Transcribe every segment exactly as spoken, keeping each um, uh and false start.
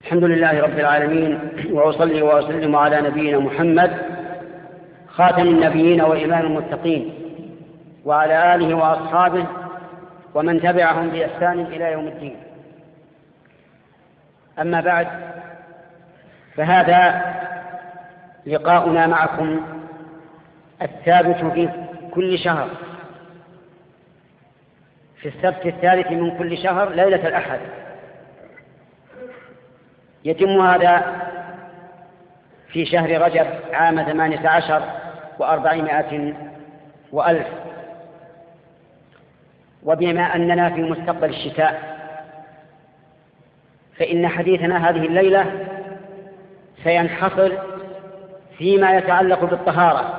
الحمد لله رب العالمين، وأصلي وأسلم على نبينا محمد خاتم النبيين وإمام المتقين، وعلى آله وأصحابه ومن تبعهم بإحسان إلى يوم الدين. أما بعد، فهذا لقاؤنا معكم الثابت في كل شهر في السبت الثالث من كل شهر ليلة الأحد. يتم هذا في شهر رجب عام ثمانية عشر وأربعمائة وألف. وبما أننا في مستقبل الشتاء، فإن حديثنا هذه الليلة سينحصر فيما يتعلق بالطهارة.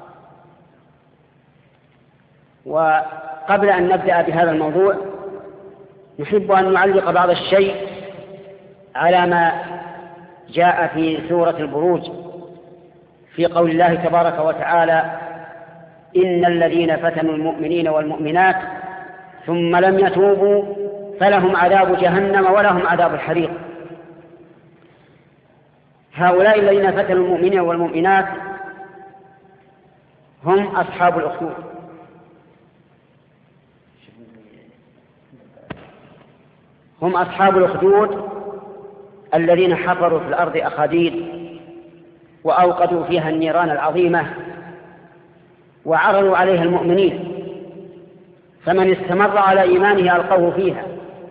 وقبل أن نبدأ بهذا الموضوع، نحب أن نعلق بعض الشيء على ما جاء في سورة البروج في قول الله تبارك وتعالى: إن الذين فتنوا المؤمنين والمؤمنات ثم لم يتوبوا فلهم عذاب جهنم ولهم عذاب الحريق. هؤلاء الذين فتنوا المؤمنين والمؤمنات هم أصحاب الأخدود، هم أصحاب الأخدود الذين حفروا في الأرض أخاديد وأوقدوا فيها النيران العظيمة وعرضوا عليها المؤمنين، فمن استمر على إيمانه ألقوه فيها،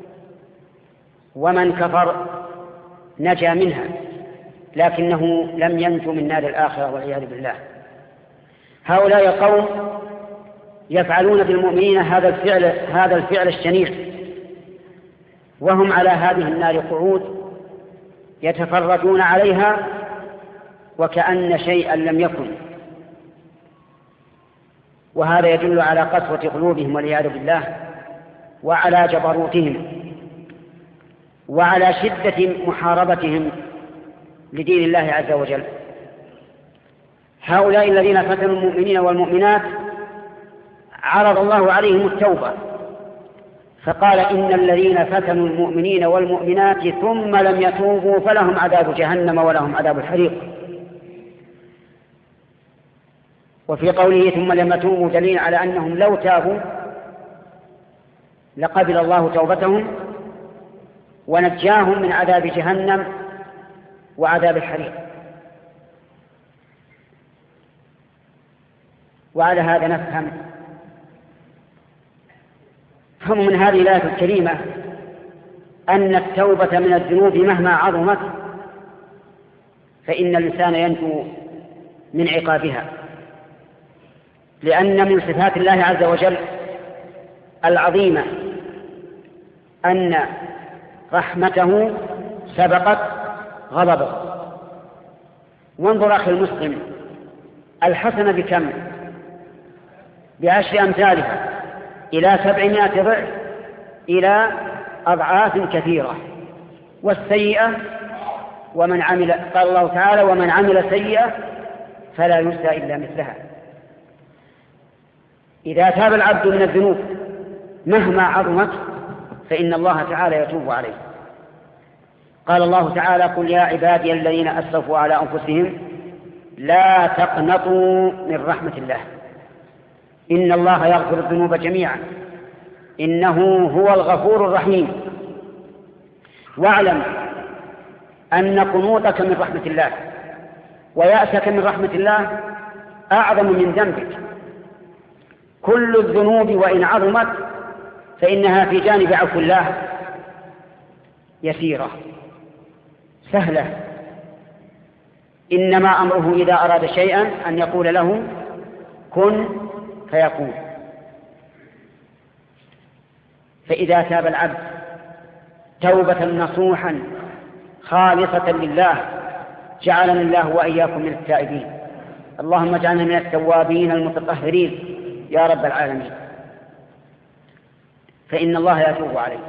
ومن كفر نجا منها، لكنه لم ينجو من نار الآخرة والعياذ بالله. هؤلاء القوم يفعلون بالمؤمنين هذا الفعل هذا الفعل الشنيع، وهم على هذه النار قعود يتفرجون عليها وكأن شيئا لم يكن. وهذا يدل على قسوة قلوبهم والعياذ بالله، وعلى جبروتهم، وعلى شدة محاربتهم لدين الله عز وجل. هؤلاء الذين فتنوا المؤمنين والمؤمنات عرض الله عليهم التوبة، فقال: إن الذين فتنوا المؤمنين والمؤمنات ثم لم يتوبوا فلهم عذاب جهنم ولهم عذاب الحريق. وفي قوله ثم لم يتوبوا دليل على أنهم لو تابوا لقبل الله توبتهم ونجاهم من عذاب جهنم وعذاب الحريق. وعلى هذا نفهم فهم من هذه الآية الكريمة أن التوبة من الذنوب مهما عظمت فإن الإنسان ينجو من عقابها، لأن من صفات الله عز وجل العظيمة أن رحمته سبقت غضبه. وانظر أخي المسلم، الحسنة بكم؟ بعشر أمثالها إلى سبعمائة ضعف إلى أضعاف كثيرة. والسيئة ومن عمل، قال الله تعالى: ومن عمل سيئة فلا يجزى إلا مثلها. إذا تاب العبد من الذنوب مهما عظمت فإن الله تعالى يتوب عليه. قال الله تعالى: قل يا عبادي الذين أسرفوا على أنفسهم لا تقنطوا من رحمة الله إن الله يغفر الذنوب جميعا إنه هو الغفور الرحيم. واعلم أن قنوطك من رحمة الله ويأسك من رحمة الله أعظم من ذنبك. كل الذنوب وإن عظمت فإنها في جانب عفو الله يسيرة سهلة. إنما أمره إذا أراد شيئا أن يقول له كن فيكون. فإذا تاب العبد توبة نصوحا خالصة لله جعلنا الله وإياكم من التائبين. اللهم اجعلنا من التوابين المتطهرين يا رب العالمين. فإن الله يتوب عليه.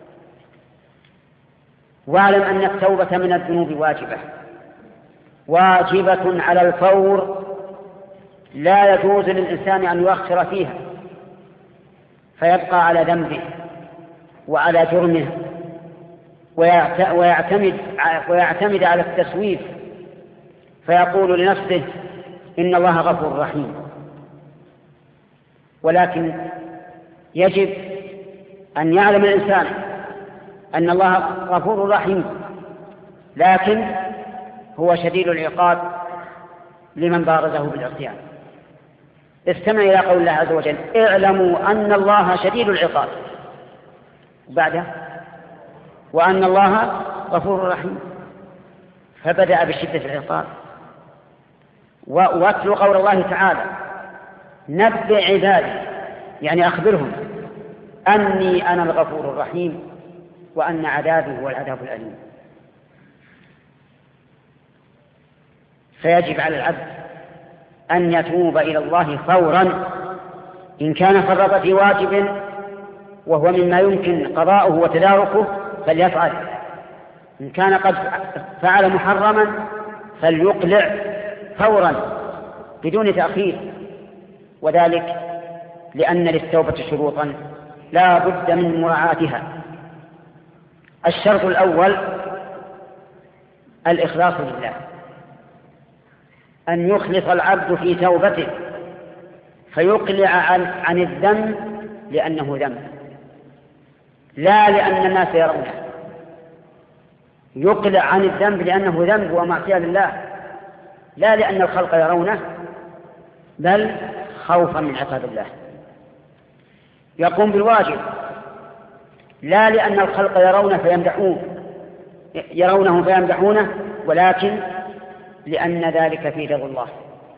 واعلم أن التوبة من الذنوب واجبة واجبة على الفور، لا يجوز للإنسان أن يؤخر فيها فيبقى على ذنبه وعلى جرمه ويعتمد, ويعتمد على التسويف فيقول لنفسه إن الله غفور رحيم. ولكن يجب أن يعلم الإنسان أن الله غفور رحيم، لكن هو شديد العقاب لمن بارزه بالعصيان. استمع إلى قول الله عز وجل: اعلموا أن الله شديد العقاب، بعده وأن الله غفور رحيم، فبدأ بشدة العقاب. واتلوا قول الله تعالى: نبئ عبادي، يعني أخبرهم أني أنا الغفور الرحيم وأن عذابي هو العذاب الأليم. فيجب على العبد أن يتوب إلى الله فورا، إن كان فرط في واجب وهو مما يمكن قضاؤه وتداركه فليفعل، إن كان قد فعل محرما فليقلع فورا بدون تأخير، وذلك لأن للتوبة شروطا لا بد من مراعاتها. الشرط الأول الإخلاص لله، أن يخلص العبد في توبته فيقلع عن, عن الذنب لأنه ذنب، لا لأن الناس يرونه. يقلع عن الذنب لأنه ذنب ومعصية لله، لا لأن الخلق يرونه، بل خوفا من عقاب الله. يقوم بالواجب لا لأن الخلق يرونه فيمدحون يرونه فيمدحونه، ولكن لأن ذلك في رضا الله.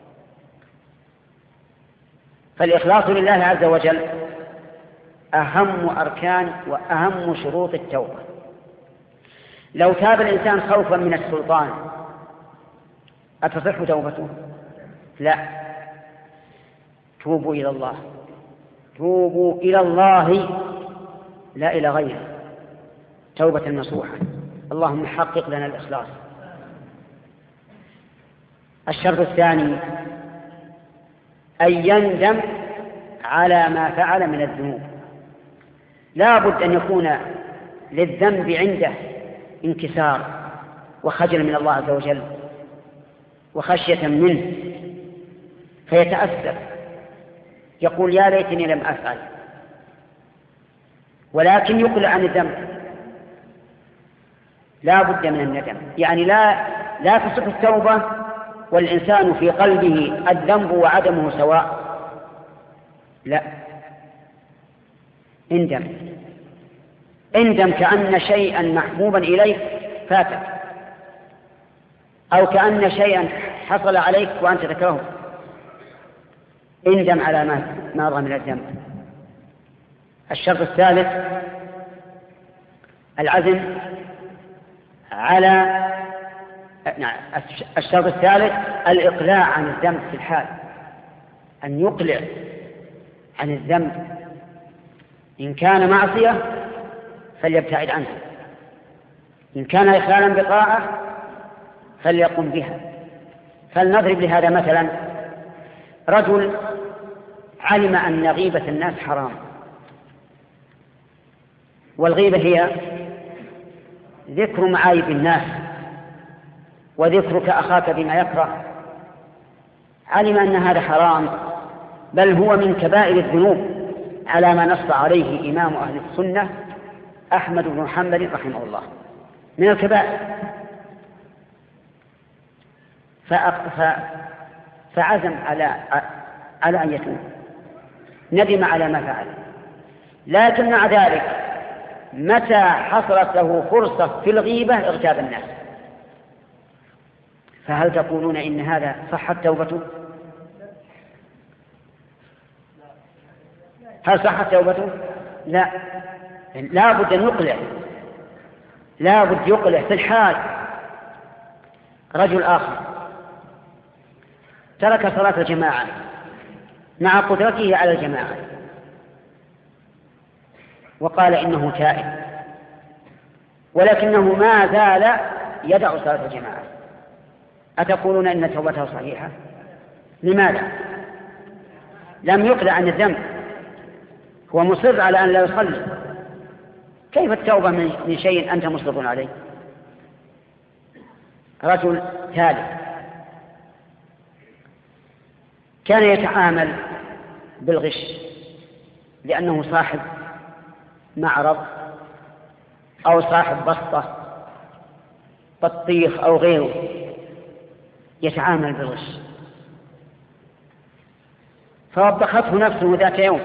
فالإخلاص لله عز وجل أهم أركان وأهم شروط التوبة. لو تاب الإنسان خوفا من السلطان أتصح توبته؟ لا. توبوا إلى الله، توبوا إلى الله لا إلى غيره، توبة نصوحة. اللهم حقق لنا الإخلاص. الشرط الثاني أن يندم على ما فعل من الذنوب. لا بد أن يكون للذنب عنده انكسار وخجل من الله عز وجل وخشية منه، فيتأسف يقول يا ليتني لم أفعل، ولكن يقلع عن الذنب. لا بد من الندم، يعني لا لا تصح التوبة والإنسان في قلبه الذنب وعدمه سواء، لا، اندم اندم كأن شيئا محبوبا إليك فاتك، أو كأن شيئا حصل عليك وأنت تكرهه. اندم على ما مضى من الذنب. الشرط الثالث العزم على الشرط الثالث الإقلاع عن الذنب في الحال، أن يقلع عن الذنب. إن كان معصية فليبتعد عنها، إن كان إخلالا بطاعة فليقم بها. فلنضرب لهذا مثلا: رجل علم أن غيبة الناس حرام، والغيبة هي ذكر معايب الناس وذكرك أخاك بما يكره. علم أن هذا حرام، بل هو من كبائر الذنوب على ما نص عليه إمام أهل السنة أحمد بن محمد رحمه الله، من الكبائر. فعزم على على أن يتوب، ندم على ما فعل، لكن مع ذلك متى حصلت له فرصة في الغيبة اغتاب الناس. فهل تقولون إن هذا صحت توبته؟ هل صحت توبته؟ لا. لا بد أن يقلع، لا بد يقلع في الحال. رجل آخر ترك صلاة الجماعة مع قدرته على الجماعة وقال إنه تائب، ولكنه ما زال يدع صلاة الجماعة. أتقولون إن توبته صحيحة؟ لماذا؟ لم يقلع عن الذنب، هو مصر على أن لا يصلي كيف التوبة من شيء أنت مصر عليه؟ رجل ثالث كان يتعامل بالغش لأنه صاحب معرض أو صاحب بسطة بطيخ أو غيره، يتعامل بالغش، فوبخته نفسه ذات يوم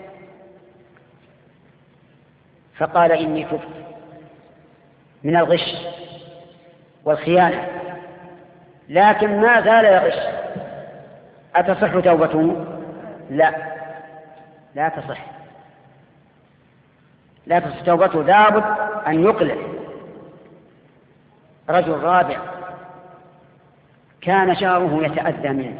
فقال إني تبت من الغش والخيانة، لكن ما زال يغش. أتصح توبته؟ لا، لا تصح، لا تصح توبته، لابد أن يقلع. رجل رابع كان جاره يتأذى منه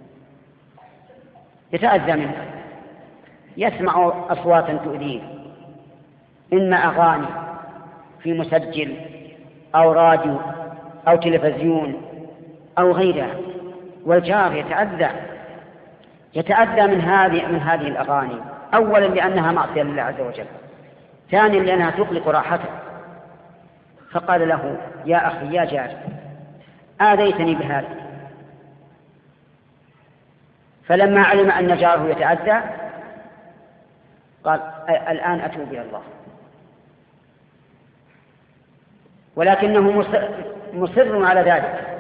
يتأذى منه يسمع أصواتا تؤذيه، إما أغاني في مسجل أو راديو أو تلفزيون أو غيرها، والجار يتأذى يتأذى من هذه من هذه الأغاني، أولا لأنها معصية لله عز وجل، ثانيا لأنها تقلق راحته. فقال له: يا أخي يا جار، آذيتني بهذا. فلما علم أن جاره يتأذى قال: الآن أتوب إلى الله. ولكنه مصر, مصر على ذلك،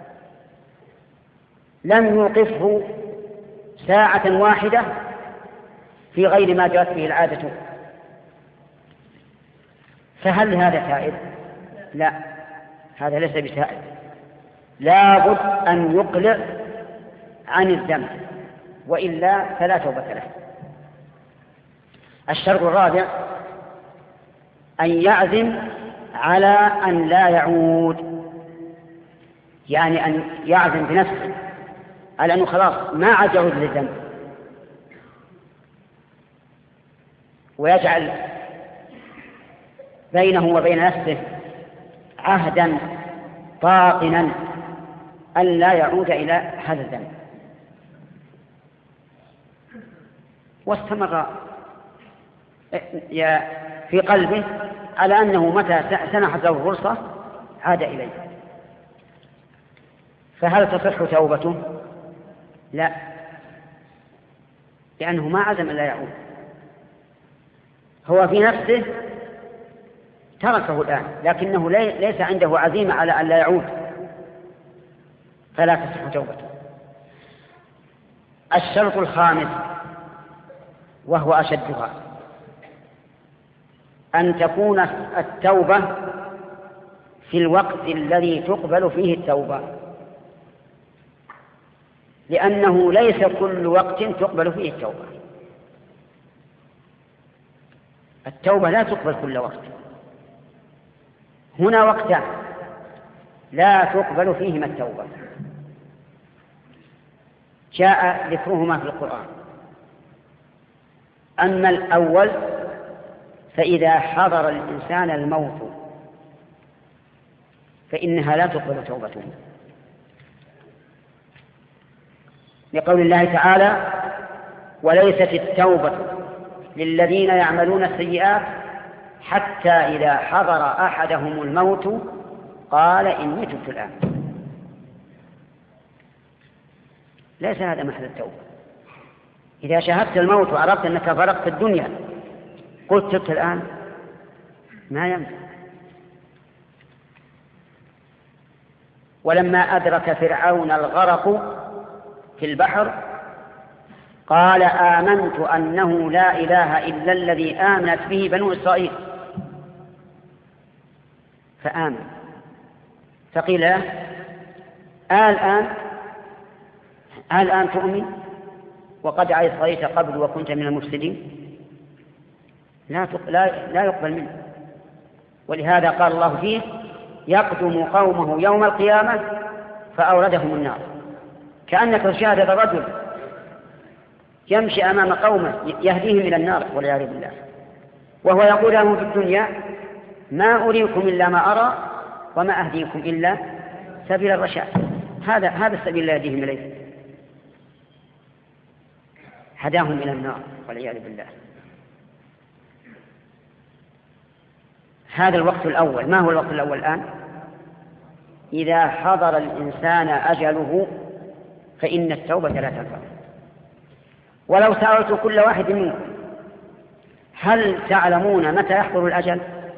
لم يوقفه ساعة واحدة في غير ما جاءت به العادة. فهل هذا تائب؟ لا، هذا ليس بتائب، لابد أن يقلع عن الذنب، وإلا فلا توبة له. الشرط الرابع أن يعزم على أن لا يعود، يعني أن يعزم بنفسه على أنه خلاص ما عاد يعود للذنب، ويجعل بينه وبين نفسه عهدا باطنا أن لا يعود إلى هذا الذنب. واستمر في قلبه على أنه متى سنحت له الفرصة عاد إليه. فهل تصح توبته؟ لا، لأنه ما عزم أن لا يعود، هو في نفسه تركه الآن، لكنه ليس عنده عزيمة على أن لا يعود، فلا تصح توبته. الشرط الخامس وهو أشدها أن تكون التوبة في الوقت الذي تقبل فيه التوبة، لأنه ليس كل وقت تقبل فيه التوبة. التوبة لا تقبل كل وقت، هنا وقتان لا تقبل فيهما التوبة جاء ذكرهما في القرآن. أما الأول فإذا حضر الإنسان الموت فإنها لا تقبل توبته، لقول الله تعالى: وليست التوبة للذين يعملون السيئات حتى إذا حضر أحدهم الموت قال إني تبت الآن. ليس هذا محل التوبة. إذا شاهدت الموت وعرفت أنك فرقت الدنيا قلت تبت الآن، ما ينفع. ولما أدرك فرعون الغرق في البحر قال: آمنت أنه لا إله إلا الذي آمنت به بنو إسرائيل، فآمن. فقيل له: الآن الآن تؤمن وقد عصيت قبل وكنت من المفسدين؟ لا لا يقبل منه. ولهذا قال الله فيه: يقدم قومه يوم القيامة فأوردهم النار. كأنك تشاهد الرجل يمشي أمام قومه يهديهم إلى النار والعياذ بالله، وهو يقول لهم في الدنيا: ما أريكم إلا ما أرى وما أهديكم إلا سبيل الرشاد. هذا هذا السبيل لا يهديهم إليه، هداهم إلى النار والعياذ بالله. هذا الوقت الأول. ما هو الوقت الأول الآن؟ إذا حضر الإنسان أجله فإن التوبة لا تنفع. ولو سألت كل واحد منكم هل تعلمون متى يحضر الأجل؟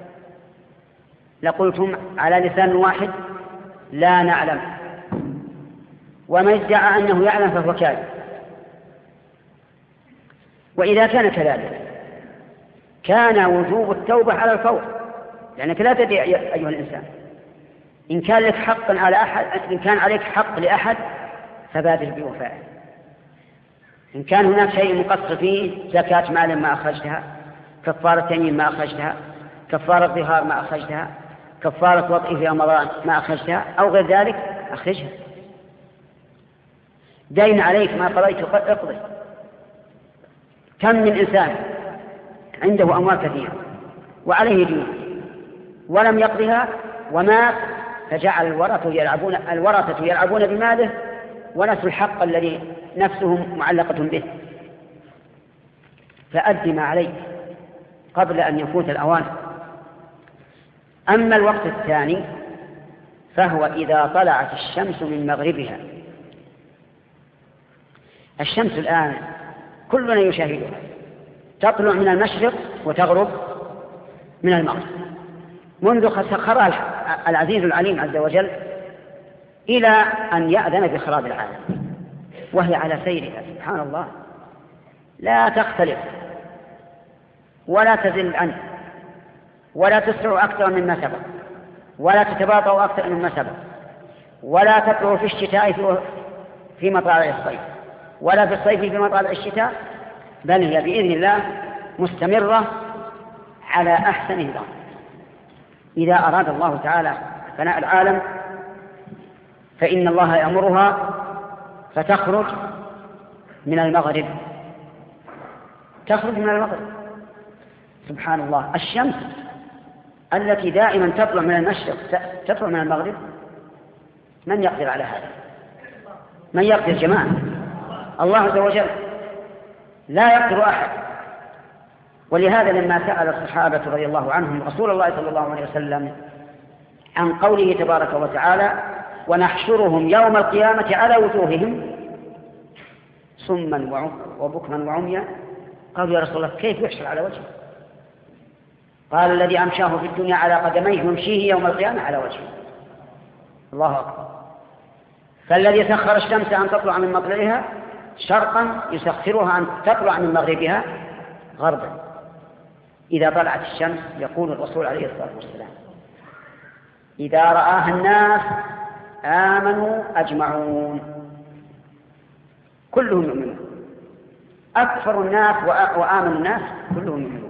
لقلتم على لسان واحد لا نعلم، وما ادعى أنه يعلم فهو كاذب. وإذا كان كذلك كان وجوب التوبة على الفور، لأنك لا تدري أيها الإنسان، إن كان لك حق على أحد، إن كان عليك حق لأحد فبادر بوفائه. إن كان هناك شيء مقصر فيه، زكاة مال ما أخرجتها، كفارة يمين ما أخرجتها، كفارة ظهار ما أخرجتها، كفارة وطئ في رمضان ما أخرجتها، أو غير ذلك أخرجها. دين عليك ما قضيت اقضي. كم من إنسان عنده أموال كثيرة وعليه دين ولم يقضها ومات، فجعل الورثة يلعبون, الورثة يلعبون بماله ونسوا الحق الذي نفسهم معلقة به. فأد ما عليك قبل أن يفوت الأوان. أما الوقت الثاني فهو إذا طلعت الشمس من مغربها. الشمس الآن كلنا يشاهدها، تطلع من المشرق وتغرب من المغرب منذ سخرها العزيز العليم عز وجل إلى أن يأذن بخراب العالم، وهي على سيرها سبحان الله، لا تختلف ولا تزل عنه، ولا تسرع أكثر مما سبق، ولا تتباطأ أكثر مما سبق، ولا تطلع في الشتاء في مطالع الصيف، ولا في الصيف في مطالع الشتاء، بل هي بإذن الله مستمرة على أحسن نظام. إذا أراد الله تعالى فناء العالم فإن الله يأمرها فتخرج من المغرب، تخرج من المغرب سبحان الله. الشمس التي دائما تطلع من المشرق تطلع من المغرب، من يقدر على هذا؟ من يقدر جماعة؟ الله عز وجل، لا يقدر أحد. ولهذا لما سأل الصحابة رضي الله عنهم رسول الله صلى الله عليه وسلم عن قوله تبارك وتعالى ونحشرهم يوم القيامة على وجوههم صما وبكما وعميا، قالوا يا رسول الله كيف يحشر على وجهه؟ قال الذي أمشاه في الدنيا على قدميه يمشيه يوم القيامة على وجهه. الله أكبر. فالذي سخر الشمس أن تطلع من مطلعها شرقا يسخرها أن تطلع من مغربها غربا. إذا طلعت الشمس يقول الرسول عليه الصلاة والسلام إذا رآها الناس آمنوا أجمعون، كلهم يؤمنون، أكثر الناس وآمن الناس كلهم يؤمنون.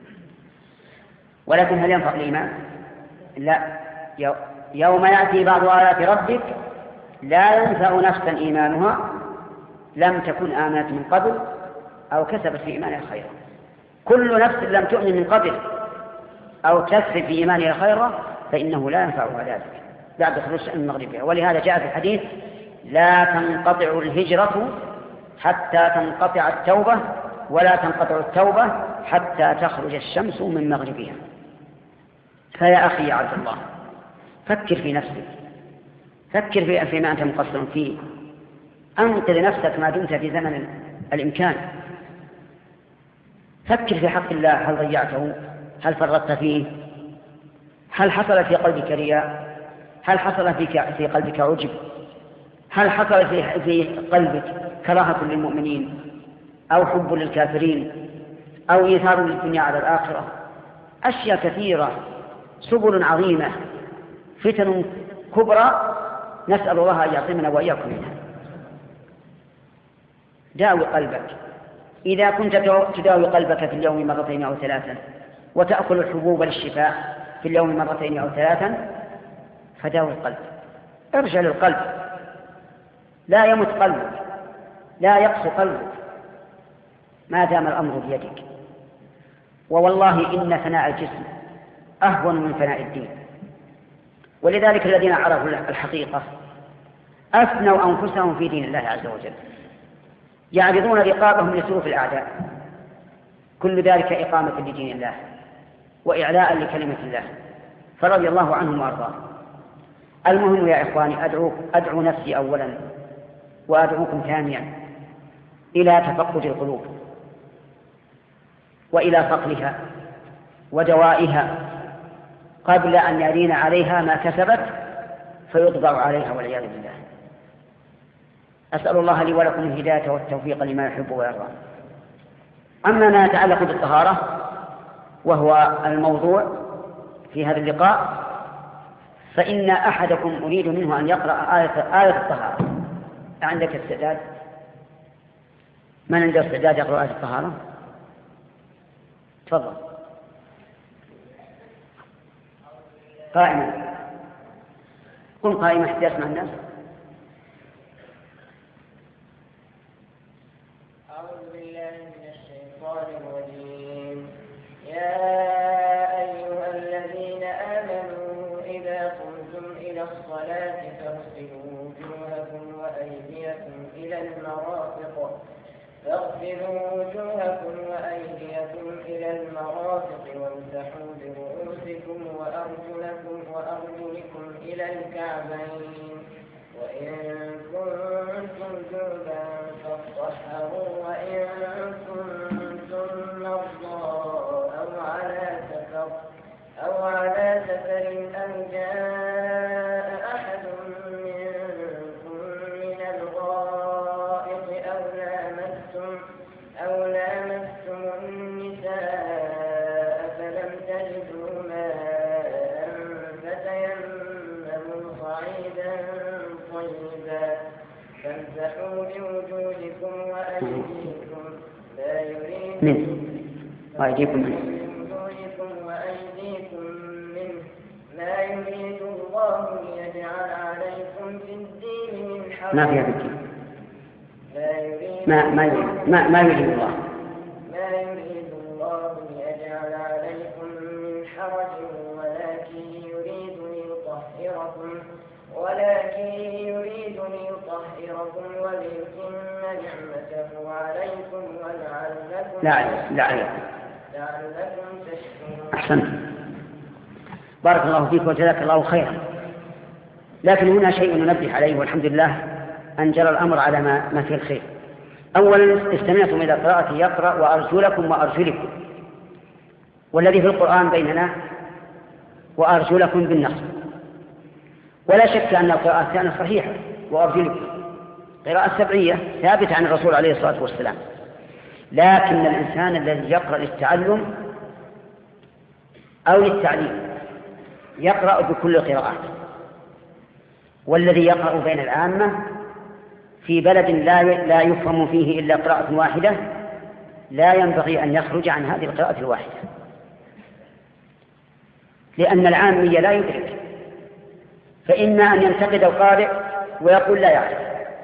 ولكن هل ينفع الإيمان؟ لا. يوم يأتي بعض آيات ربك لا ينفع نفسا إيمانها لم تكن آمنت من قبل أو كسبت في إيمانها خيرا. كل نفس لم تؤمن من قبل أو تكسب في إيمانها خيرا فإنه لا ينفعها ذلك بعد خروج من مغربها. ولهذا جاء في الحديث لا تنقطع الهجرة حتى تنقطع التوبة، ولا تنقطع التوبة حتى تخرج الشمس من مغربها. فيا أخي يا عبد الله فكر في نفسك، فكر فيما أنت مقصر فيه، أنقذ نفسك ما دمت في زمن الإمكان. فكر في حق الله، هل ضيعته؟ هل فرطت فيه؟ هل حصل في قلبك رياء؟ هل حصل في قلبك عجب؟ هل حصل في قلبك كراهة للمؤمنين أو حب للكافرين أو إيثار للدنيا على الآخرة؟ أشياء كثيرة، سبل عظيمة، فتن كبرى، نسأل الله أن يعصمنا وإياكم منها. داوي قلبك. إذا كنت تداوي قلبك في اليوم مرتين أو ثلاثا وتأكل الحبوب للشفاء في اليوم مرتين أو ثلاثا فداوي القلب. ارجع للقلب، لا يمت قلبك، لا يقسو قلبك ما دام الأمر بيدك. ووالله إن فناء الجسم أهون من فناء الدين. ولذلك الذين عرفوا الحقيقة أفنوا أنفسهم في دين الله عز وجل، يعرضون رقابهم لسلوك الأعداء، كل ذلك إقامة لدين الله. وإعلاء لكلمة الله، فرضي الله عنهم وأرضاهم. المهم يا إخواني، أدعو, أدعو نفسي أولا وأدعوكم ثانيا إلى تفقد القلوب وإلى صقلها ودوائها قبل أن يرين عليها ما كسبت فيطبع عليها والعياذ بالله. أسأل الله لي ولكم الهداية والتوفيق لما يحب ويرضى. أما ما يتعلق بالطهارة وهو الموضوع في هذا اللقاء، فإن أحدكم أريد منه أن يقرأ آية, آية الطهارة. عندك استعداد؟ من عنده استعداد يقرأ آية الطهارة؟ تفضل. قائما. قم قائما حتى يسمع الناس. أعوذ بالله من الشيطان الرجيم. يا أيها الذين آمنوا إذا قمتم إلى الصلاة فاغسلوا وجوهكم وأيديكم إلى المرافق فاغسلوا وجوهكم وأيديكم إلى المرافق وامسحوا برؤوسكم وأرجلكم وأرجلكم إلى الكعبين وإن كنتم جنبا فاطهروا وإن كنتم مرضى أو على سفر أو على سفر أو جاء أحد منكم من الغائط أو لامستم أو لامستم النساء فلم تجدوا ماء فتيمموا صعيدا طيبا فامسحوا بوجوهكم وأيديكم لا يريد وأيديكم بوجوهكم وأيديكم منه ما يريد الله ليجعل عليكم في الدين من حرج. ما فيها بالدين. لا يريد ما ما يريد ما, ما يريد الله. ما يريد الله ليجعل عليكم من حرج ولكن يريد ليطهركم ولكن يريد ليطهركم وليتم نعمته عليكم ولعلكم لعلكم لعلكم تشكرون. أحسنت. بارك الله فيك وجزاك الله خيرا. لكن هنا شيء ننبه عليه والحمد لله أن جرى الأمر على ما, ما فيه الخير. أولا استمعتم إلى قراءة يقرأ وأرجلكم وأرجلكم، والذي في القرآن بيننا وأرجلكم بالنصب، ولا شك أن القراءة الثانية صحيحة وأرجلكم قراءة سبعية ثابتة عن الرسول عليه الصلاة والسلام. لكن الإنسان الذي يقرأ للتعلم أو للتعليم يقرأ بكل قراءات، والذي يقرأ بين العامة في بلد لا لا يفهم فيه إلا قراءة واحدة لا ينبغي أن يخرج عن هذه القراءة الواحدة، لأن العامية لا يدرك، فإما أن ينتقد القارئ ويقول لا يعرف،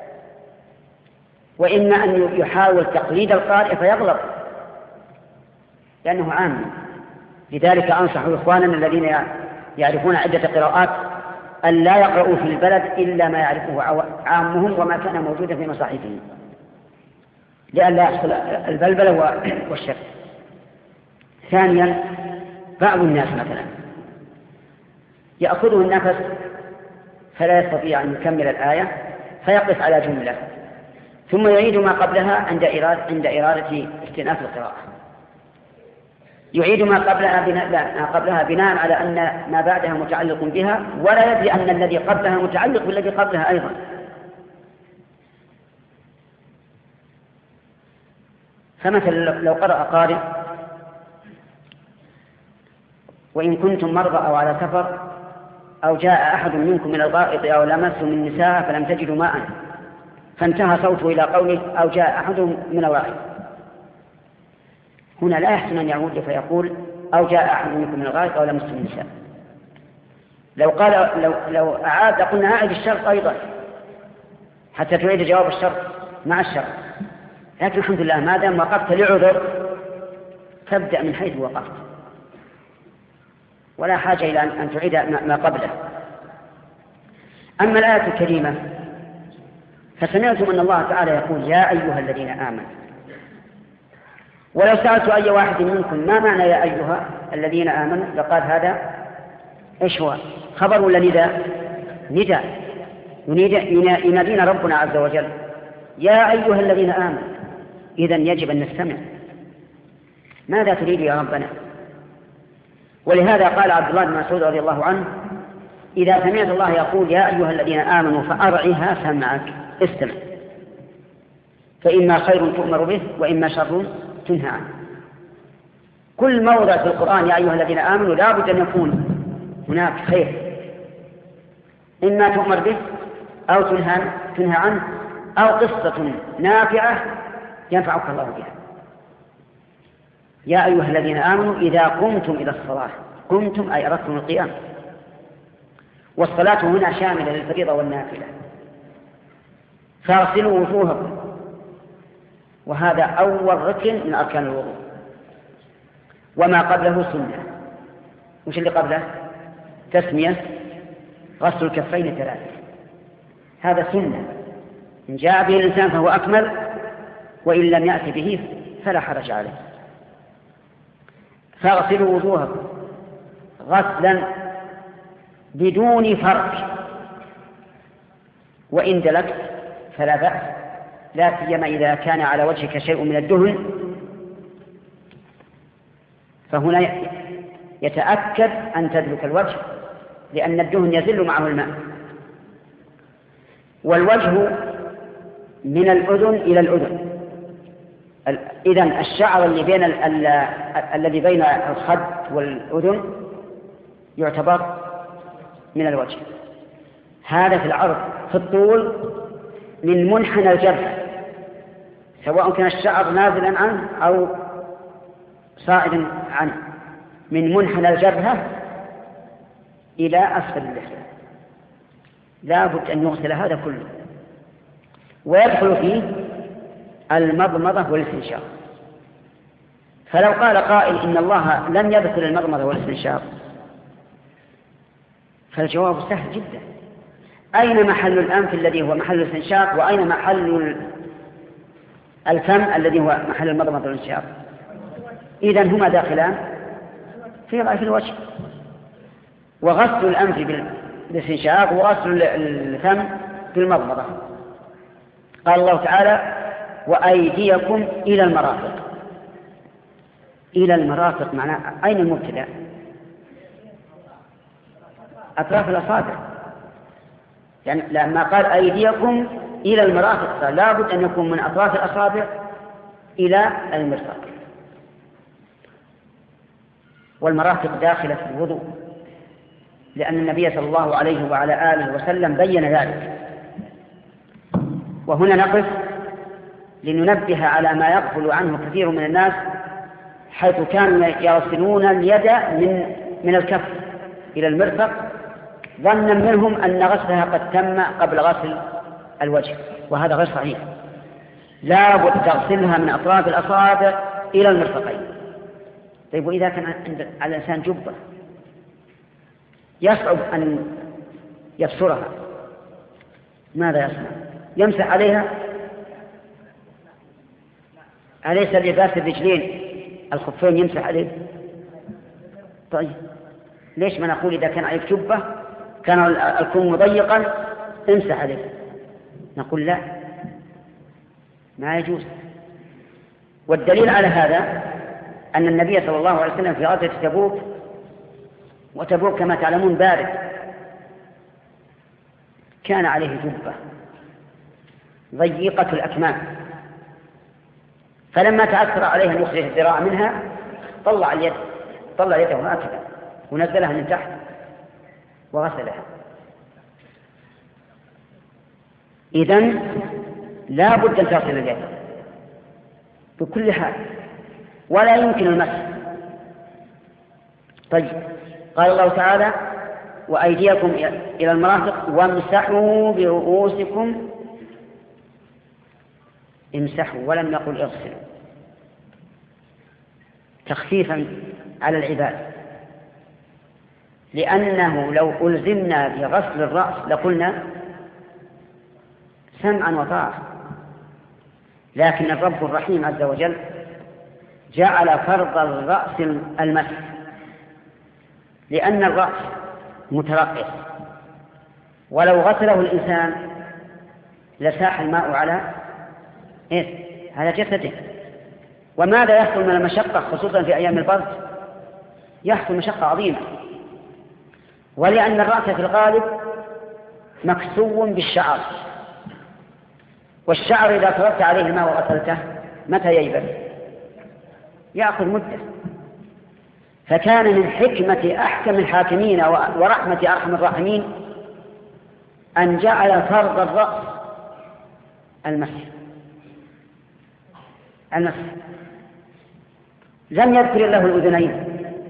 وإما أن يحاول تقليد القارئ فيغلط لأنه عام. لذلك أنصح إخواننا الذين يعرفون عدة قراءات أن لا يقرأوا في البلد إلا ما يعرفه عامهم وما كان موجودا في مصاحفهم، لئلا يحصل البلبلة والشك. ثانيا، بعض الناس مثلا يأخذه النفس فلا يستطيع أن يكمل الآية فيقف على جملة ثم يعيد ما قبلها عند إرادة, عند إرادة استئناف القراءة، يعيد ما قبلها بناء, ما قبلها بناء على أن ما بعدها متعلق بها، ولا يدري أن الذي قبلها متعلق بالذي قبلها أيضا. فمثلا لو قرأ قارئ وإن كنتم مرضى أو على سفر أو جاء أحد منكم من الغائط أو لمستم النساء فلم تجدوا ماء، فانتهى صوته إلى قوله أو جاء أحد من الغائط، هنا لا يحسن أن يعود فيقول أو جاء أحد منكم من الغائط أو لمستم النساء. لو قال لو, لو أعاد قلنا أعد الشرط أيضا حتى تعيد جواب الشرط مع الشرط، لكن الحمد لله ما دام وقفت لعذر تبدأ من حيث وقفت، ولا حاجة إلى أن تعيد ما قبله. أما الآية الكريمة فسمعتم أن الله تعالى يقول يا أيها الذين آمنوا، ولو سألت أي واحد منكم ما معنى يا أيها الذين آمنوا لقال هذا إيش هو خبر ولا نداء؟ نداء ينادينا ربنا عز وجل يا أيها الذين آمنوا. إذن يجب أن نستمع. ماذا تريد يا ربنا؟ ولهذا قال عبد الله بن مسعود رضي الله عنه إذا سمعت الله يقول يا أيها الذين آمنوا فأرعها سمعك، استمع، فإما خير تؤمر به وإما شر تنهى عنه. كل موضع في القرآن يا أيها الذين آمنوا لا بد أن يكون هناك خير، إما تؤمر به أو تنهى, تنهى عنه أو قصة نافعة ينفعك الله بها. يا أيها الذين آمنوا إذا قمتم إلى الصلاة، قمتم أي أردتم القيام، والصلاة هنا شاملة للفريضة والنافلة، فاغسلوا وجوهكم، وهذا أول ركن من أركان الوضوء، وما قبله سنة. وش اللي قبله؟ تسمية، غسل الكفين ثلاثة، هذا سنة، إن جاء به الإنسان فهو أكمل، وإن لم يأتي به فلا حرج عليه. فاغسلوا وجوهكم غسلا بدون فرق، وإن دلكت فلا بأس، لا سيما إذا كان على وجهك شيء من الدهن، فهنا يتأكد أن تدلك الوجه، لأن الدهن يزل معه الماء. والوجه من الأذن إلى الأذن، إذن الشعر اللي بين ال ال الذي بين الخد والأذن يعتبر من الوجه. هذا في العرض. في الطول من منحنى الجبهة، سواء كان الشعر نازلا عنه أو صاعدا عنه، من منحنى الجبهة إلى أسفل اللحية لا بد أن يغسل هذا كله. ويدخل فيه المضمضة والاستنشاق. فلو قال قائل إن الله لم يذكر المضمضة والاستنشاق فالجواب سهل جدا. أين محل الأنف الذي هو محل الاستنشاق، وأين محل الفم الذي هو محل المضمضة والاستنشاق؟ إذن هما داخلان في في الوجه. وغسل الأنف بالاستنشاق وغسل الفم بالمضمضة. قال الله تعالى وأيديكم إلى المرافق. إلى المرافق معناه أين المبتدأ؟ أطراف الأصابع. يعني لما قال أيديكم إلى المرافق فلا بد أن يكون من أطراف الأصابع إلى المرفق. والمرافق داخلة في الوضوء، لأن النبي صلى الله عليه وعلى آله وسلم بين ذلك. وهنا نقف لننبه على ما يغفل عنه كثير من الناس، حيث كانوا يغسلون اليد من من الكف إلى المرفق ظنا منهم أن غسلها قد تم قبل غسل الوجه، وهذا غير صحيح. لا بد تغسلها من أطراف الأصابع إلى المرفقين. طيب وإذا كان عند على الإنسان جبة يصعب أن يبصرها ماذا يصنع؟ يمسح عليها؟ أليس لباس الرجلين الخفين يمسح عليه؟ طيب ليش ما نقول إذا كان عليك جبة كان الكم مضيقا امسح عليه؟ نقول لا، ما يجوز. والدليل على هذا أن النبي صلى الله عليه وسلم في غزوة تبوك، وتبوك كما تعلمون بارد، كان عليه جبة ضيقة الأكمام، فلما تأثر عليه أن يخرج الذراع منها طلع اليد طلع يده هكذا ونزلها من تحت وغسلها. إذن لا بد أن تغسل اليد بكل حال، ولا يمكن المسح. طيب قال الله تعالى وأيديكم إلى المرافق وامسحوا برؤوسكم. امسحوا ولم يقل اغسلوا، تخفيفا على العباد، لأنه لو ألزمنا بغسل الرأس لقلنا سمعا وطاعة، لكن الرب الرحيم عز وجل جعل فرض الرأس المسح لأن الرأس مترقص، ولو غسله الإنسان لساح الماء على إيه؟ على جسده. وماذا يحصل من المشقة خصوصا في أيام البرد؟ يحصل مشقة عظيمة. ولأن الرأس في الغالب مكسو بالشعر، والشعر إذا صببت عليه الماء وغسلته متى ييبس؟ يأخذ مدة. فكان من حكمة أحكم الحاكمين ورحمة أرحم الراحمين أن جعل فرض الرأس المسح المسح لم يذكر له الأذنين.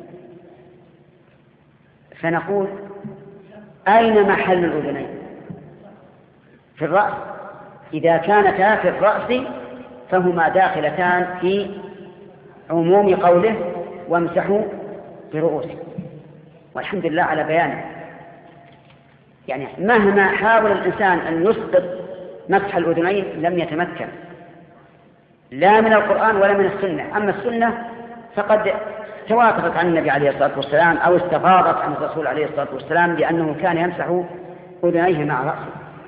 فنقول أين محل الأذنين؟ في الرأس. إذا كانتا في الرأس فهما داخلتان في عموم قوله وامسحوا برؤوسكم. والحمد لله على بيانه. يعني مهما حاول الإنسان أن يسقط مسح الأذنين لم يتمكن، لا من القرآن ولا من السنة. أما السنة فقد تواترت عن النبي عليه الصلاة والسلام أو استفاضت عن الرسول عليه الصلاة والسلام بأنه كان يمسح أذنيه مع رأسه.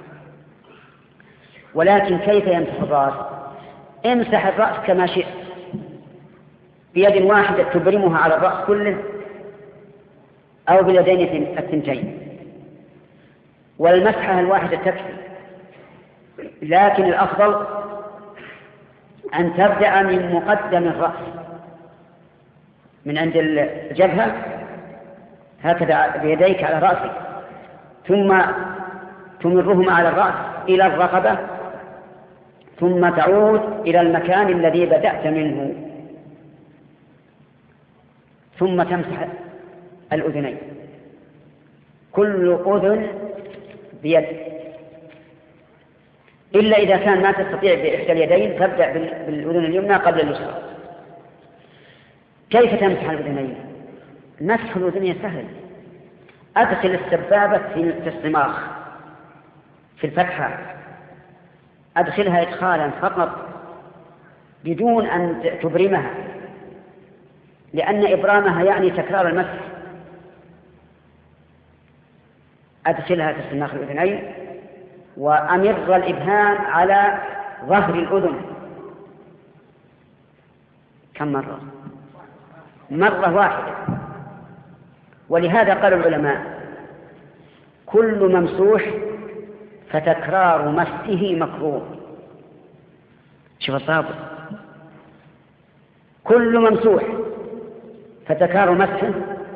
ولكن كيف يمسح الرأس؟ امسح الرأس كما شئت بيد واحدة تبرمها على الرأس كله أو باليدين الثنتين، والمسحة الواحدة تكفي. لكن الأفضل أن تبدأ من مقدم الرأس من عند الجبهة هكذا بيديك على رأسك، ثم تمرهما على الرأس إلى الرقبة، ثم تعود إلى المكان الذي بدأت منه، ثم تمسح الأذنين كل أذن بيد، إلا إذا كان ما تستطيع بإحدى اليدين تبدأ بالأذن اليمنى قبل اليسرى. كيف تمسح الأذنين؟ مسح الأذنين سهل. أدخل السبابة في الصماخ في الفتحة، أدخلها إدخالا فقط بدون أن تبرمها، لأن إبرامها يعني تكرار المسح. أدخلها في الصماخ الأذنين وأمر الإبهام على ظهر الأذن. كم مرة؟ مرة واحدة. ولهذا قال العلماء كل ممسوح فتكرار مسحه مكروه. شوف الصابر، كل ممسوح فتكرار مسحه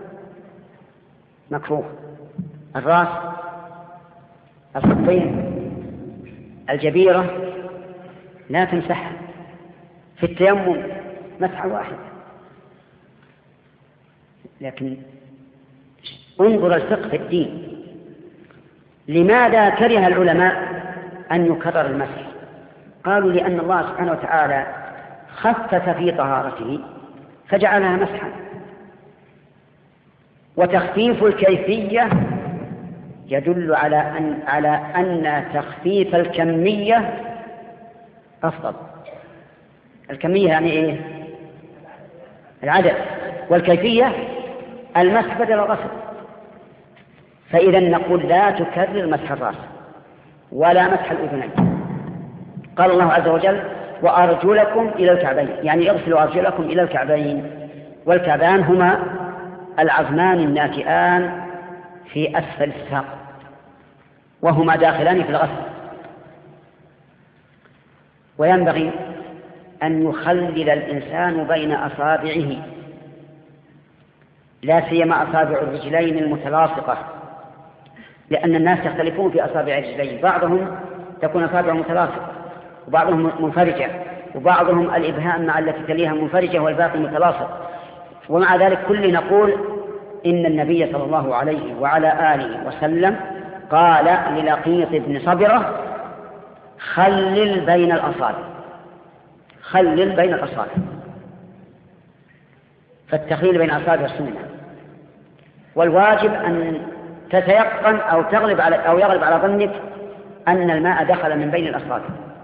مكروه. الرأس، الخفين، الجبيرة لا تمسحها. في التيمم مسحة واحدة. لكن انظر الفقه في الدين، لماذا كره العلماء أن يكرر المسح؟ قالوا لأن الله سبحانه وتعالى خفف في طهارته فجعلها مسحا، وتخفيف الكيفية يدل على أن, على أن تخفيف الكمية أفضل. الكمية يعني إيه؟ العدد، والكيفية المسح بدل الغسل. فإذا نقول لا تكرر مسح الرأس ولا مسح الأذنين. قال الله عز وجل وأرجلكم إلى الكعبين، يعني اغسلوا أرجلكم إلى الكعبين. والكعبان هما العظمان الناتئان في أسفل الساق، وهما داخلان في الغسل. وينبغي أن يخلل الإنسان بين أصابعه، لا سيما أصابع الرجلين المتلاصقة، لأن الناس يختلفون في أصابع الرجلين. بعضهم تكون أصابع متلاصقة، وبعضهم منفرجة، وبعضهم الإبهام مع التي تليها منفرجة والباقي متلاصق. ومع ذلك كل نقول إن النبي صلى الله عليه وعلى آله وسلم قال للقيط بن صبرة خلل بين الأصابع، خلل بين الأصابع. فالتخليل بين الأصابع السنة، والواجب أن تتيقن أو تغلب على أو يغلب على ظنك أن الماء دخل من بين الأصابع.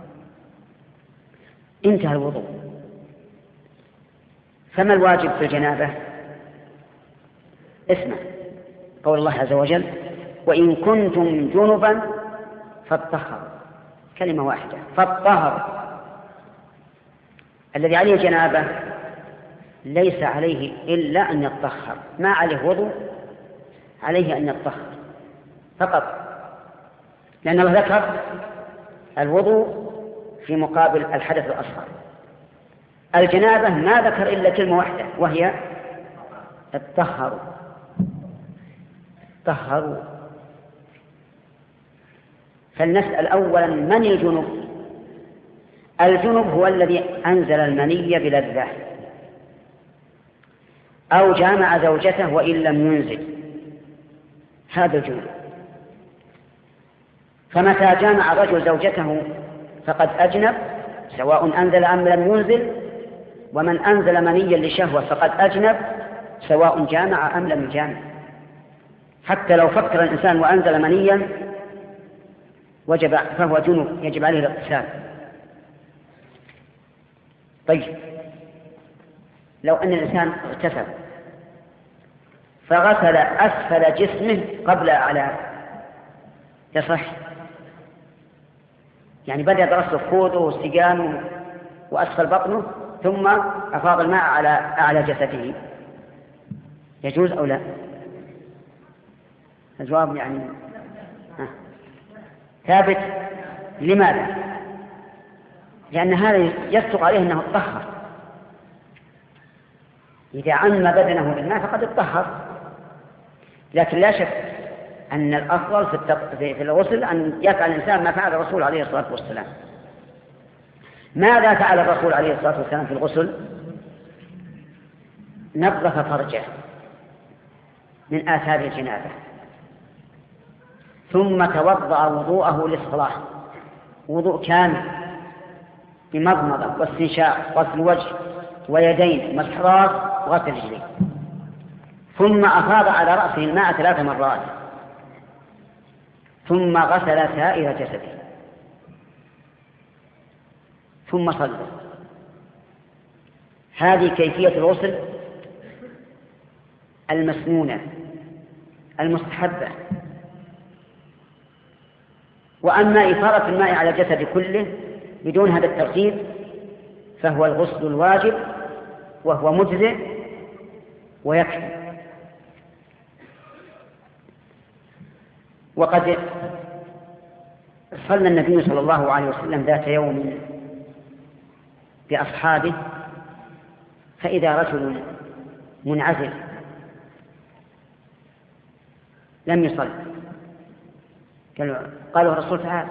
انتهى الوضوء. فما الواجب في الجنابة؟ اسمع، قول الله عز وجل وإن كنتم جنبا فاطهروا، كلمة واحدة فاطهروا. الذي عليه جنابه ليس عليه إلا أن يطهر، ما عليه وضوء، عليه أن يطهر فقط، لأن الله ذكر الوضوء في مقابل الحدث الأصغر. الجنابة ما ذكر إلا كلمة واحدة وهي الطهروا. طهروا. فلنسأل أولا من الجنب؟ الجنب هو الذي أنزل المني بلذة أو جامع زوجته وإن لم ينزل، هذا الجنب. فمتى جامع الرجل زوجته فقد أجنب سواء أنزل أم لم ينزل، ومن أنزل منيا لشهوة فقد أجنب سواء جامع أم لم يجامع. حتى لو فكر الإنسان وأنزل منيا وجب فهو جنب، يجب عليه الاغتسال. طيب لو أن الإنسان اغتسل فغسل أسفل جسمه قبل أعلاه يصح؟ يعني بدأ برسل خوذه واستقامه وأسفل بطنه ثم أفاض الماء على أعلى جسده، يجوز أو لا؟ الجواب يعني ها. ثابت. لماذا؟ لأن هذا يصدق عليه أنه الطهر، إذا عم بدنه بالماء فقد الطهر. لكن لا شك أن الأفضل في الغسل أن يفعل الإنسان ما فعل الرسول عليه الصلاة والسلام. ماذا فعل الرسول عليه الصلاة والسلام في الغسل؟ نظف فرجه من آثار الجنابة، ثم توضأ وضوءه للصلاة وضوء كامل بمضمضة واستنشاق غسل وجه ويدين مسح راس وغسل رجلين، ثم أفاض على رأسه الماء ثلاث مرات، ثم غسل سائر جسده، ثم صلى. هذه كيفية الغسل المسنونة المستحبة. وأما إفاضة الماء على الجسد كله بدون هذا الترتيب فهو الغسل الواجب وهو مجزئ ويكفي. وقد صلى النبي صلى الله عليه وسلم ذات يوم بأصحابه فإذا رجل منعزل لم يصل، قالوا الرسول تعالى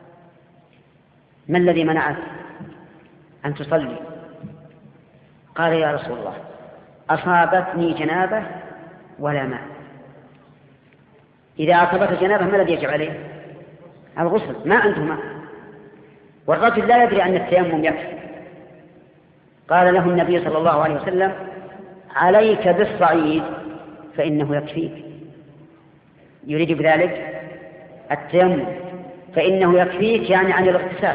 ما الذي منعك أن تصلي؟ قال يا رسول الله أصابتني جنابة ولا ماء. إذا أصابت الجنابة ما الذي يجب عليه؟ الغسل، ما عنده ماء، والرجل لا يدري أن التيمم يكفي. قال له النبي صلى الله عليه وسلم عليك بالصعيد فإنه يكفيك، يريد بذلك التيمم، فإنه يكفيك يعني عن الاغتسال.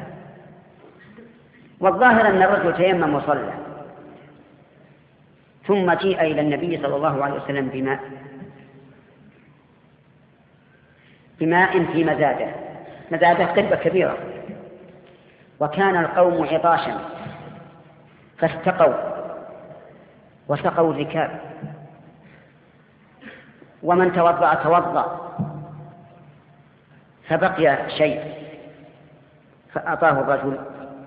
والظاهر أن الرجل تيمم وصلى، ثم جيء إلى النبي صلى الله عليه وسلم بماء بماء في مزادة، مزادة قربة كبيرة، وكان القوم عطاشا فاستقوا وسقوا الركاب، ومن توضأ توضأ، فبقي شيء فأعطاه الرجل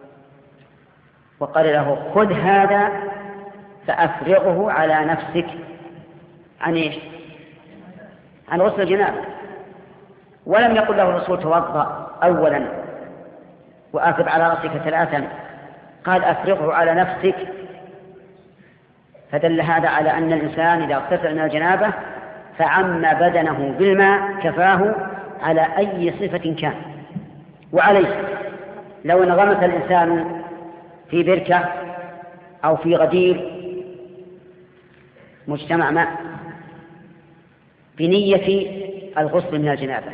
وقال له خذ هذا فأفرغه على نفسك عن إيش؟ عن غسل الجنابة. ولم يقل له الرسول توضأ أولا وأفرغ على رأسك ثلاثا، قال أفرغه على نفسك. فدل هذا على أن الإنسان إذا اغتسل من الجنابة فعم بدنه بالماء كفاه على أي صفة كان. وعليه لو انغمس الإنسان في بركة أو في غدير مجتمع ماء بنية الغسل من الجنابة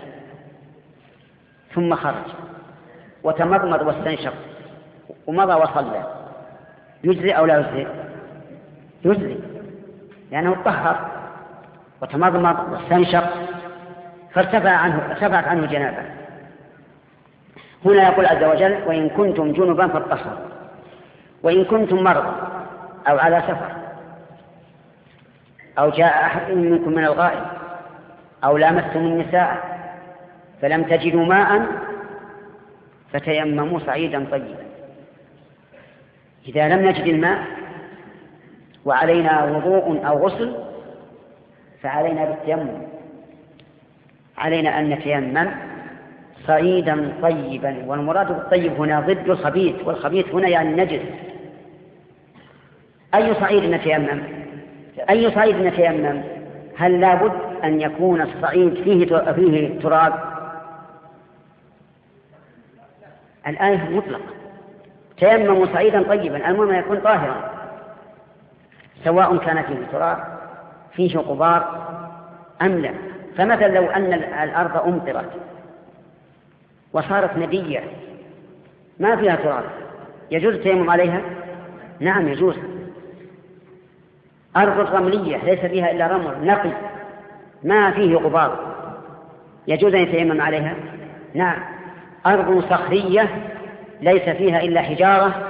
ثم خرج وتمضمض واستنشق ومضى وصلى، يجزئ أو لا يجزئ؟ يجزئ، لأنه طهر وتمضمض واستنشق فارتفع عنه ارتفعت عنه جنابه. هنا يقول عز وجل: وإن كنتم جنبا فاطهروا، وإن كنتم مرضى أو على سفر أو جاء أحد منكم من الغائط أو لامستم النساء فلم تجدوا ماء فتيمموا صعيدا طيبا. إذا لم نجد الماء وعلينا وضوء أو غسل فعلينا بالتيمم، علينا أن نتيمم صعيدا طيبا. والمراد بالطيب هنا ضد الخبيث، والخبيث هنا يعني النجس. أي صعيد نتيمم؟ أي صعيد نتيمم؟ هل لابد أن يكون الصعيد فيه فيه تراب؟ الآية مطلقة: تيمموا صعيدا طيبا، المهم أن يكون طاهرا، سواء كان فيه تراب فيه غبار أم لا. فمثلا لو أن الأرض أمطرت وصارت ندية ما فيها تراب يجوز التيمم عليها؟ نعم يجوز. أرض رملية ليس فيها إلا رمل نقي ما فيه غبار يجوز أن يتيمم عليها؟ نعم. أرض صخرية ليس فيها إلا حجارة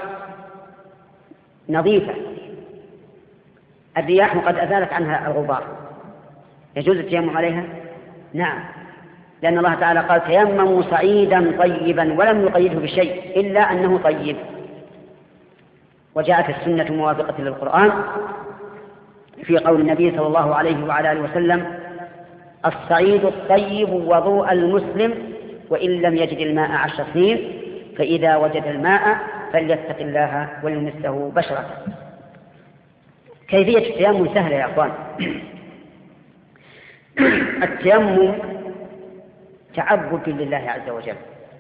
نظيفة الرياح قد أزالت عنها الغبار يجوز التيمم عليها؟ نعم، لأن الله تعالى قال: تيمموا صعيدا طيبا، ولم يقيده بشيء إلا أنه طيب. وجاءت السنة موافقة للقرآن في قول النبي صلى الله عليه وعلى آله وسلم: الصعيد الطيب وضوء المسلم وإن لم يجد الماء عشر سنين، فإذا وجد الماء فليتق الله وليمسه بشرته. كيفية التيمم سهلة يا أخوان. التيمم تعبد لله عز وجل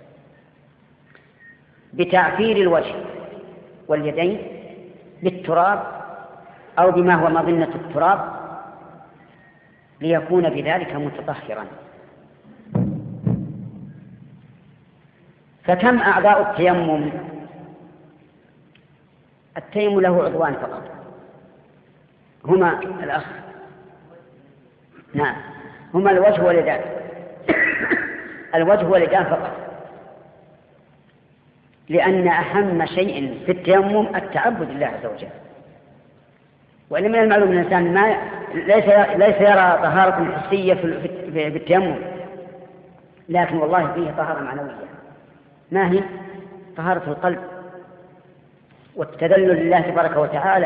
بتعفير الوجه واليدين بالتراب أو بما هو مظنة التراب ليكون بذلك متطهرا. فكم أعضاء التيمم؟ التيمم له عضوان فقط، هما الأخ نعم هما الوجه واليدان. الوجه واليدان فقط، لأن أهم شيء في التيمم التعبد لله عز وجل. وإن من المعلوم أن الإنسان ما ليس ليس يرى طهارة حسية في التيمم، لكن والله فيه طهارة معنوية. ما هي؟ طهارة القلب والتذلل لله تبارك وتعالى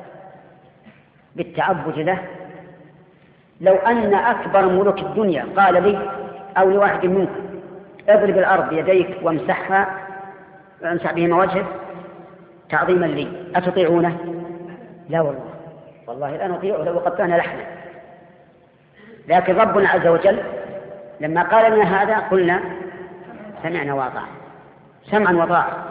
بالتعبد له. لو أن أكبر ملوك الدنيا قال لي أو لواحد منكم: اضرب الأرض بيديك وامسحها وامسح بهما وجهك تعظيما لي، أتطيعونه؟ لا والله، والله لا نطيعه لو قطعنا لحنا. لكن ربنا عز وجل لما قال لنا هذا قلنا سمعنا وأطعنا، سمعا وطاعة.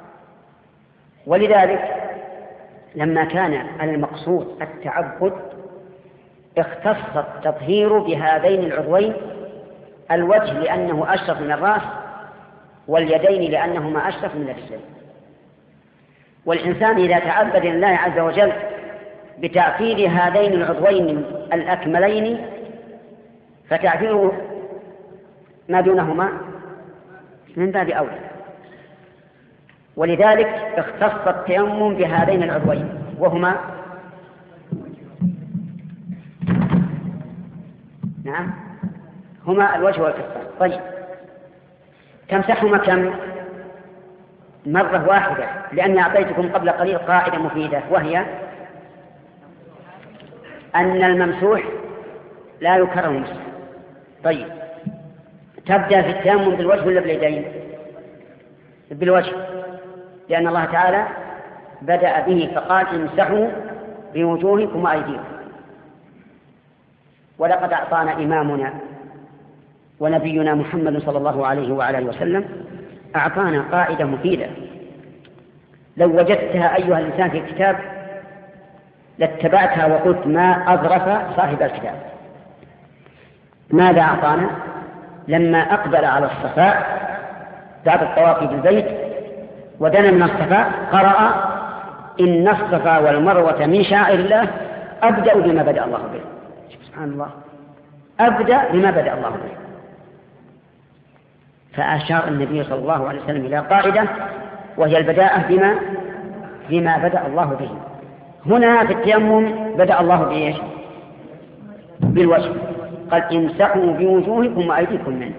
ولذلك لما كان المقصود التعبد اختص التطهير بهذين العضوين: الوجه لأنه أشرف من الرأس، واليدين لأنهما أشرف من الرجلين. والإنسان إذا تعبد لله عز وجل بتعفير هذين العضوين الأكملين فتعفيره ما دونهما من باب أولى. ولذلك اختص التيمم بهذين العضوين وهما نعم هما الوجه والكفان. طيب، تمسحهما كم؟ مرة واحدة، لأني أعطيتكم قبل قليل قاعدة مفيدة، وهي أن الممسوح لا يكرر مسح. طيب، تبدأ في التيمم بالوجه ولا باليدين؟ بالوجه، لأن الله تعالى بدأ به فقال: امسحوا بوجوهكم وأيديكم. ولقد أعطانا إمامنا ونبينا محمد صلى الله عليه وعلى آله وسلم أعطانا قاعدة مفيدة لو وجدتها أيها الإنسان في الكتاب لاتبعتها وقلت ما أظرف صاحب الكتاب. ماذا أعطانا؟ لما أقبل على الصفاء بعد الطواف بالبيت ودنا من الصفاء قرأ: إن الصفا والمروة من شعائر الله أبدأ بما بدأ الله به. سبحان الله، أبدأ بما بدأ الله به. فأشار النبي صلى الله عليه وسلم إلى قاعدة وهي البداءة بما بما بدأ الله به. هنا في التيمم بدأ الله بإيش؟ بالوجه، قال امسحوا بوجوهكم وأيديكم منه.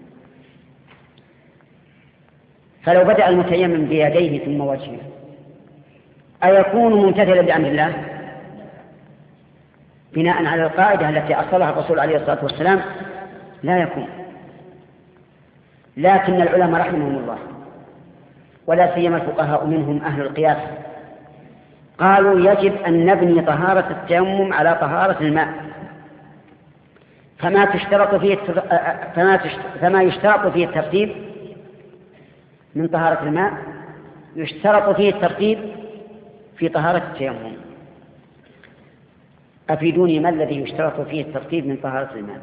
فلو بدأ المتيمم بيديه ثم وجهه أيكون ممتثلا بأمر الله بناء على القاعدة التي أصلها الرسول عليه الصلاة والسلام؟ لا يكون. لكن العلماء رحمهم الله ولا سيما الفقهاء منهم أهل القياس قالوا يجب أن نبني طهارة التيمم على طهارة الماء، فما تشترط فيه فما, تشت... فما يشترط فيه الترتيب من طهارة الماء يشترط فيه الترتيب في طهارة التيمم. أفيدوني ما الذي يشترط فيه الترتيب من طهارة الماء؟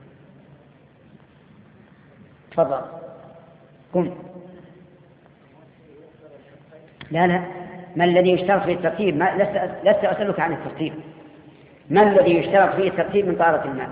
تفضل قم. لا لا ما الذي يشترط فيه الترتيب؟ ما لست, لست أسألك عن الترتيب، ما الذي يشترط فيه الترتيب من طهارة الماء؟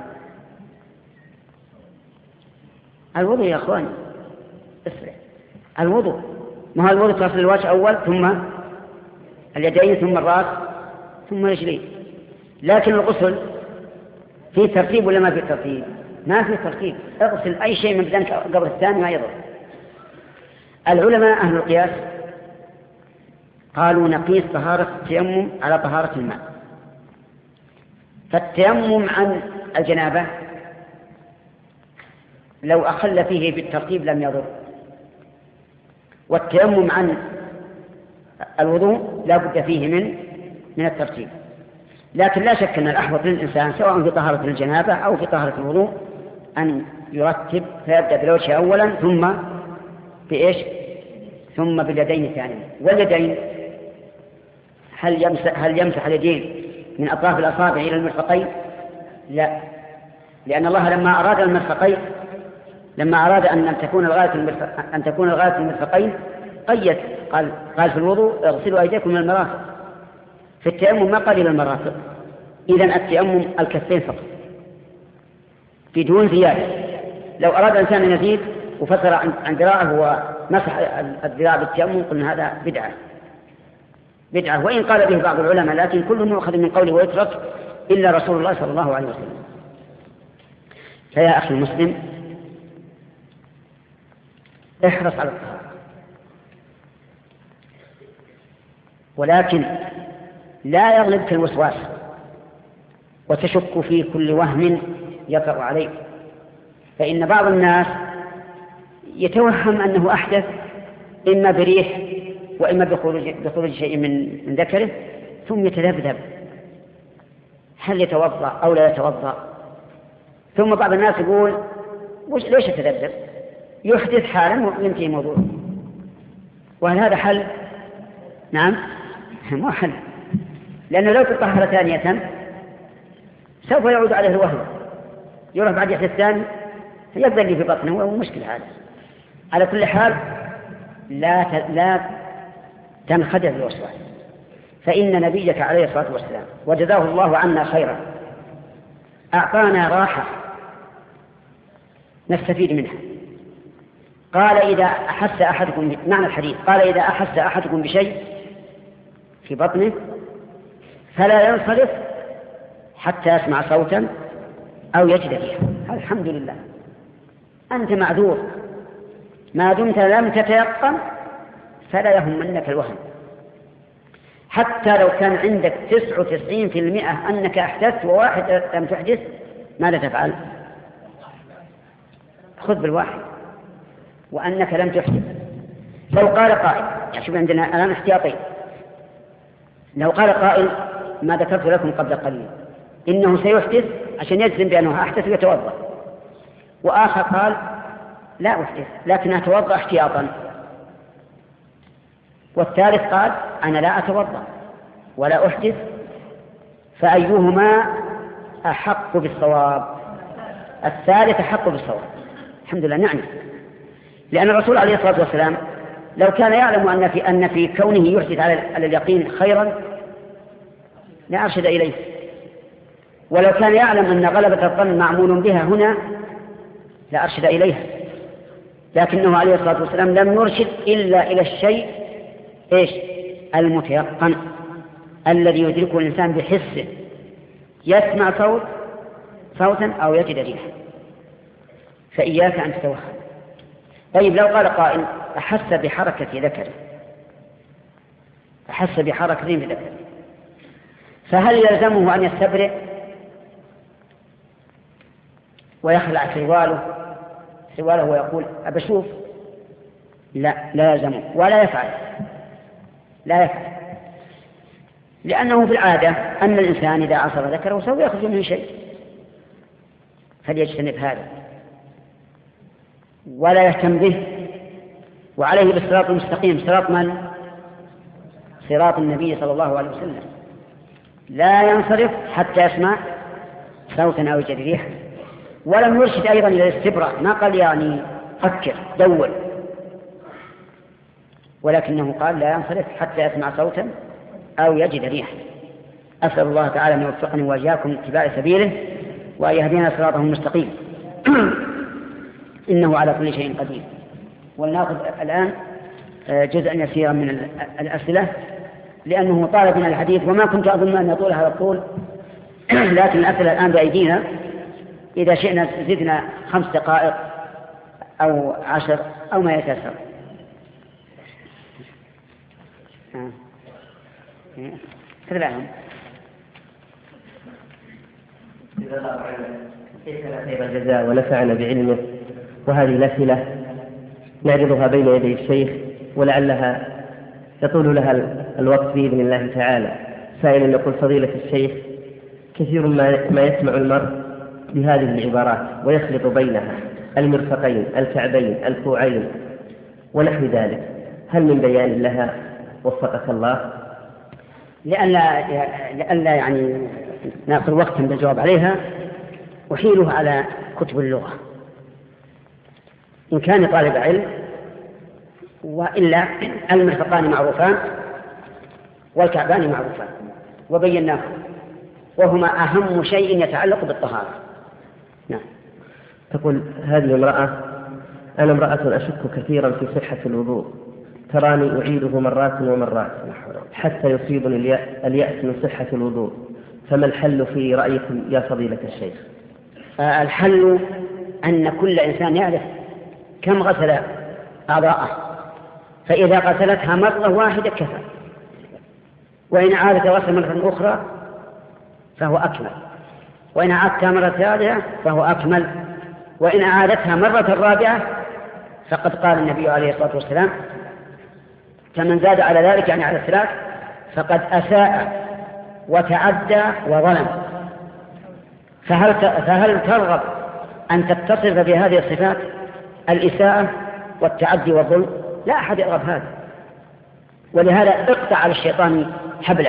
الوضوء يا أخواني، اسرع. الوضوء، ما هو الوضوء تصل الوجه أول ثم اليدين ثم الرأس ثم الرجلين. لكن الغسل فيه ترتيب ولا ما فيه ترتيب؟ ما فيه ترتيب، اغسل أي شيء من بدنك قبل الثاني ما يضر. العلماء أهل القياس قالوا نقيس طهارة التيمم على طهارة الماء. فالتيمم عن الجنابة لو أخل فيه بالترتيب لم يضر، والتيمم عن الوضوء لا بد فيه من من الترتيب. لكن لا شك أن الأحوط للإنسان سواء في طهارة الجنابة أو في طهارة الوضوء أن يرتب، فيبدأ بالوجه أولا ثم بإيش؟ ثم باليدين ثانيا. واليدين هل يمسح, هل يمسح اليدين من أطراف الأصابع إلى المرفقين؟ لا، لأن الله لما أراد المرفقين لما أراد أن تكون الغاية المرفق أن تكون الغاية المرفقين قيد، قال قال في الوضوء اغسلوا أيديكم من المرافق. في التيمم ما قال إلى المرافق. إذن التيمم الكفين فقط بدون زيادة. لو أراد إنسان أن يزيد وفصل عن ذراعه ومسح الذراع بالتيمم قلنا هذا بدعة بدعة وإن قال به بعض العلماء، لكن كل مؤخذ من قوله ويترك إلا رسول الله صلى الله عليه وسلم. فيا أخي المسلم احرص على الطهارة، ولكن لا يغلبك الوسواس وتشك في كل وهم يطرأ عليك. فإن بعض الناس يتوهم أنه أحدث إما بريح وإما بخروج, بخروج شيء من, من ذكره ثم يتذبذب هل يتوضأ أو لا يتوضأ. ثم بعض الناس يقول ليش يتذبذب؟ يحدث حالا وينتهي موضوع. وهل هذا حل؟ نعم مو حل، لأنه لو تطهر ثانية سوف يعود عليه الوهم، يروح بعد يحدث الثاني يبدأ لي في بطنه وهو مشكلة هذا. على كل حال لا لا تنخدع بالوسواس، فإن نبيك عليه الصلاة والسلام وجزاه الله عنا خيرا أعطانا راحة نستفيد منها. قال إذا أحس أحدكم معنى الحديث قال إذا أحس أحدكم بشيء في بطنه فلا ينصرف حتى يسمع صوتا أو يجد ريحا. الحمد لله أنت معذور ما دمت لم تتيقن، فلا يهمنك الوهم. حتى لو كان عندك تسعة وتسعين في المئة أنك أحدثت وواحد لم تحدث، ماذا تفعل؟ خذ بالواحد وأنك لم تحدث. لو قال قائل، يعني شوف عندنا الآن احتياطين، لو قال قائل ما ذكرت لكم قبل قليل إنه سيحدث عشان يجزم بأنه أحدث ويتوضأ، وآخر قال لا أحدث لكن أتوضأ احتياطا، والثالث قال أنا لا أتوضأ ولا أحدث، فأيهما أحق بالصواب؟ الثالث أحق بالصواب. الحمد لله نعني، لأن الرسول عليه الصلاة والسلام لو كان يعلم أن في, أن في كونه يحدث على اليقين خيرا لأرشد إليه، ولو كان يعلم أن غلبة الظن معمول بها هنا لأرشد إليها، لكنه عليه الصلاة والسلام لم يرشد إلا إلى الشيء إيش؟ المتيقن الذي يدركه الإنسان بحسه، يسمع صوت صوتا أو يجد ريحا، فإياك أن تتوهم. طيب لو قال قائل أحس بحركة ذكره أحس بحركة بذكره فهل يلزمه أن يستبرئ ويخلع سرواله سرواله ويقول أبشوف؟ لا، لا يلزمه ولا يفعل لا يفعل لأنه في العادة أن الإنسان إذا عصر ذكره سوف يخرج منه شيء، فليجتنب هذا ولا يهتم به، وعليه بالصراط المستقيم. صراط من؟ صراط النبي صلى الله عليه وسلم. لا ينصرف حتى يسمع صوتا أو يجد ريحا. ولم يرشد أيضا إلى الاستبراء، ما قال يعني فكر دور، ولكنه قال لا ينصرف حتى يسمع صوتا أو يجد ريحا. أسأل الله تعالى أن يوفقني وإياكم لاتباع سبيله وأن يهدينا صراطه المستقيم إنه على كل شيء قدير. ولنأخذ الآن جزءا يسيرا من الأسئلة لأنه طالب من الحديث وما كنت أظن أن يطول هذا الطول لكن الأسئلة الآن بأيدينا، إذا شئنا زدنا خمس دقائق أو عشر أو ما يتسر. تبعهم خير الجزاء ونفعنا بعلمه. وهذه الأسئلة نعرضها بين يدي الشيخ ولعلها يطول لها الوقت بإذن الله تعالى. سائل يقول: فضيلة الشيخ، كثير ما يسمع المرء بهذه العبارات ويخلط بينها المرفقين الكعبين الكوعين ونحو ذلك، هل من بيان لها وفقك الله؟ لألا لألا يعني نأخذ وقتا بالجواب عليها أحيله على كتب اللغة إن كان طالب علم، وإلا المرفقان معروفان والكعبان معروفان وبيناه، وهما أهم شيء يتعلق بالطهارة. نعم. تقول هذه امرأة: أنا امرأة أشك كثيرا في صحة الوضوء، تراني أعيده مرات ومرات حتى يصيبني اليأس من صحة الوضوء، فما الحل في رأيكم يا فضيلة الشيخ؟ آه الحل أن كل إنسان يعرف كم غسل أعضاءه، فإذا غسلتها مرة واحدة كفى، وإن عادت غسل مرة أخرى فهو أكمل، وإن عادتها مرة ثالثة فهو أكمل، وإن عادتها مرة رابعة فقد قال النبي عليه الصلاة والسلام: فمن زاد على ذلك يعني على الثلاث فقد أساء وتعدى وظلم. فهل فهل ترغب أن تتصف بهذه الصفات الإساءة والتعدي والظلم؟ لا أحد يرغب هذا، ولهذا اقطع على الشيطان حبله،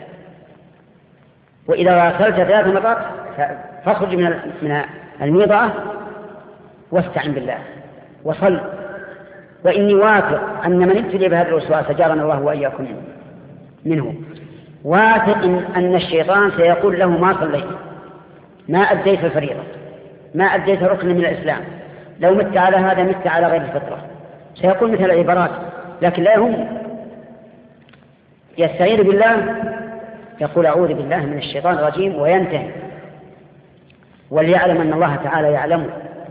وإذا غسلت ثلاث مرات فاخرج من من الميضة واستعن بالله وصل. وإني واثق أن من ابتلي بهذا الوسواس جارنا الله وإياكم منه، واثق أن الشيطان سيقول له: ما صليت، ما أديت الفريضة، ما أديت ركن من الإسلام، لو مت على هذا مت على غير الفطرة، سيقول مثل العبارات، لكن لا يهم، يستعين بالله، يقول: أعوذ بالله من الشيطان الرجيم، وينتهي. وليعلم أن الله تعالى يعلمه،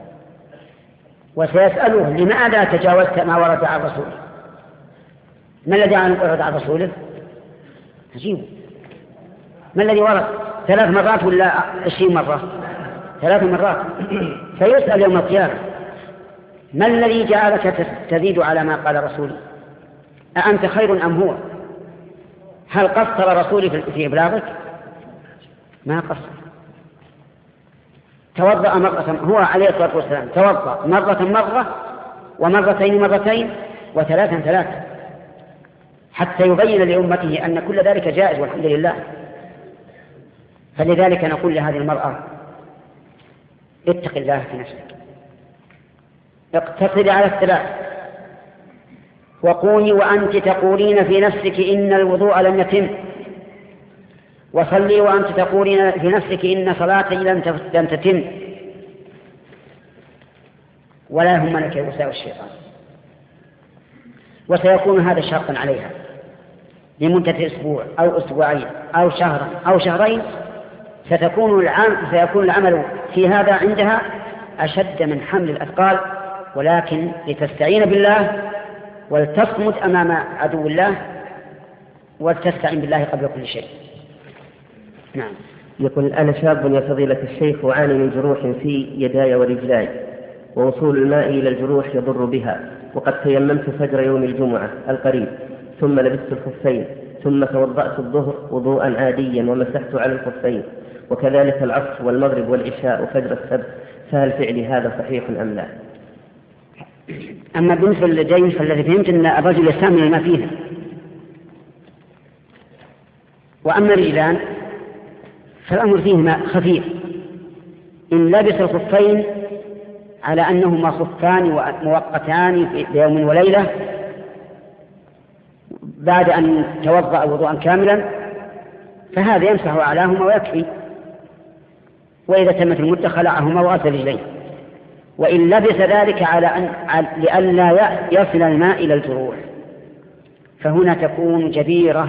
وسيسأله: لماذا تجاوزت ما ورد عن رسوله؟ ما الذي ورد عن رسوله؟ عجيب، ما الذي ورد؟ ثلاث مرات ولا عشرين مرة؟ ثلاث مرات. فيسأل يوم القيامة: ما الذي جعلك تزيد على ما قال رسولي؟ أأنت خير أم هو؟ هل قصر رسولي في إبلاغك؟ ما قصر. توضأ مرة، هو عليه الصلاة والسلام توضأ مرة مرة ومرتين مرتين وثلاثا ثلاثا، حتى يبين لأمته أن كل ذلك جائز والحمد لله. فلذلك نقول لهذه المرأة: اتق الله في نفسك، اقتصري على الثلاث، وقولي وأنت تقولين في نفسك إن الوضوء لم يتم، وصلي وأنت تقولين في نفسك إن صلاتي لم تتم، ولا يهمنك وساوس الشيطان. وسيكون هذا شاقا عليها لمدة أسبوع أو أسبوعين أو شهرا أو شهرين، ستكون العام سيكون العمل في هذا عندها أشد من حمل الأثقال، ولكن لتستعين بالله ولتصمد أمام عدو الله ولتستعين بالله قبل كل شيء. نعم. يقول: أنا شاب يا فضيلة الشيخ أعاني من جروح في يداي ورجلاي، ووصول الماء إلى الجروح يضر بها، وقد تيممت فجر يوم الجمعة القريب، ثم لبست الخفين، ثم توضأت الظهر وضوءا عاديا ومسحت على الخفين، وكذلك العصر والمغرب والعشاء وفجر السبت، فهل فعلي هذا صحيح أم لا؟ أما بالنسبة لليدين فالذي فهمت أن الرجل يستعمل الماء فيها. وأما الرجلان فالأمر فيهما خفيف، إن لبس الخفين على أنهما خفان مؤقتان بيوم وليلة بعد أن توضأ وضوءا كاملا، فهذا يمسح أعلاهما ويكفي، وإذا تمت المدة خلعهما وغسل رجليه. وإن لبس ذلك على أن لئلا يصل الماء إلى الجروح فهنا تكون جبيرة،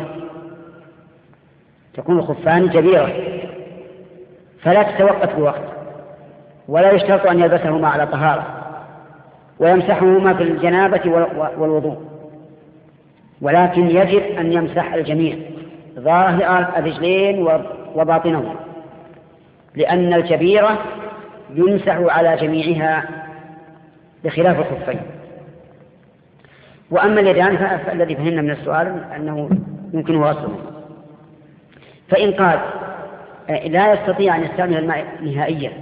تكون الخفان جبيرة، فلا تتوقف بوقت، ولا يشترط أن يلبسهما على طهارة، ويمسحهما في الجنابة والوضوء، ولكن يجب أن يمسح الجميع ظاهر الرجلين وباطنهما، لأن الجبيرة يمسح على جميعها بخلاف الخفين. وأما اليدان فالذي فهمنا من السؤال أنه يمكن غسلهما. فإن قال لا يستطيع أن يستعمل الماء نهائيا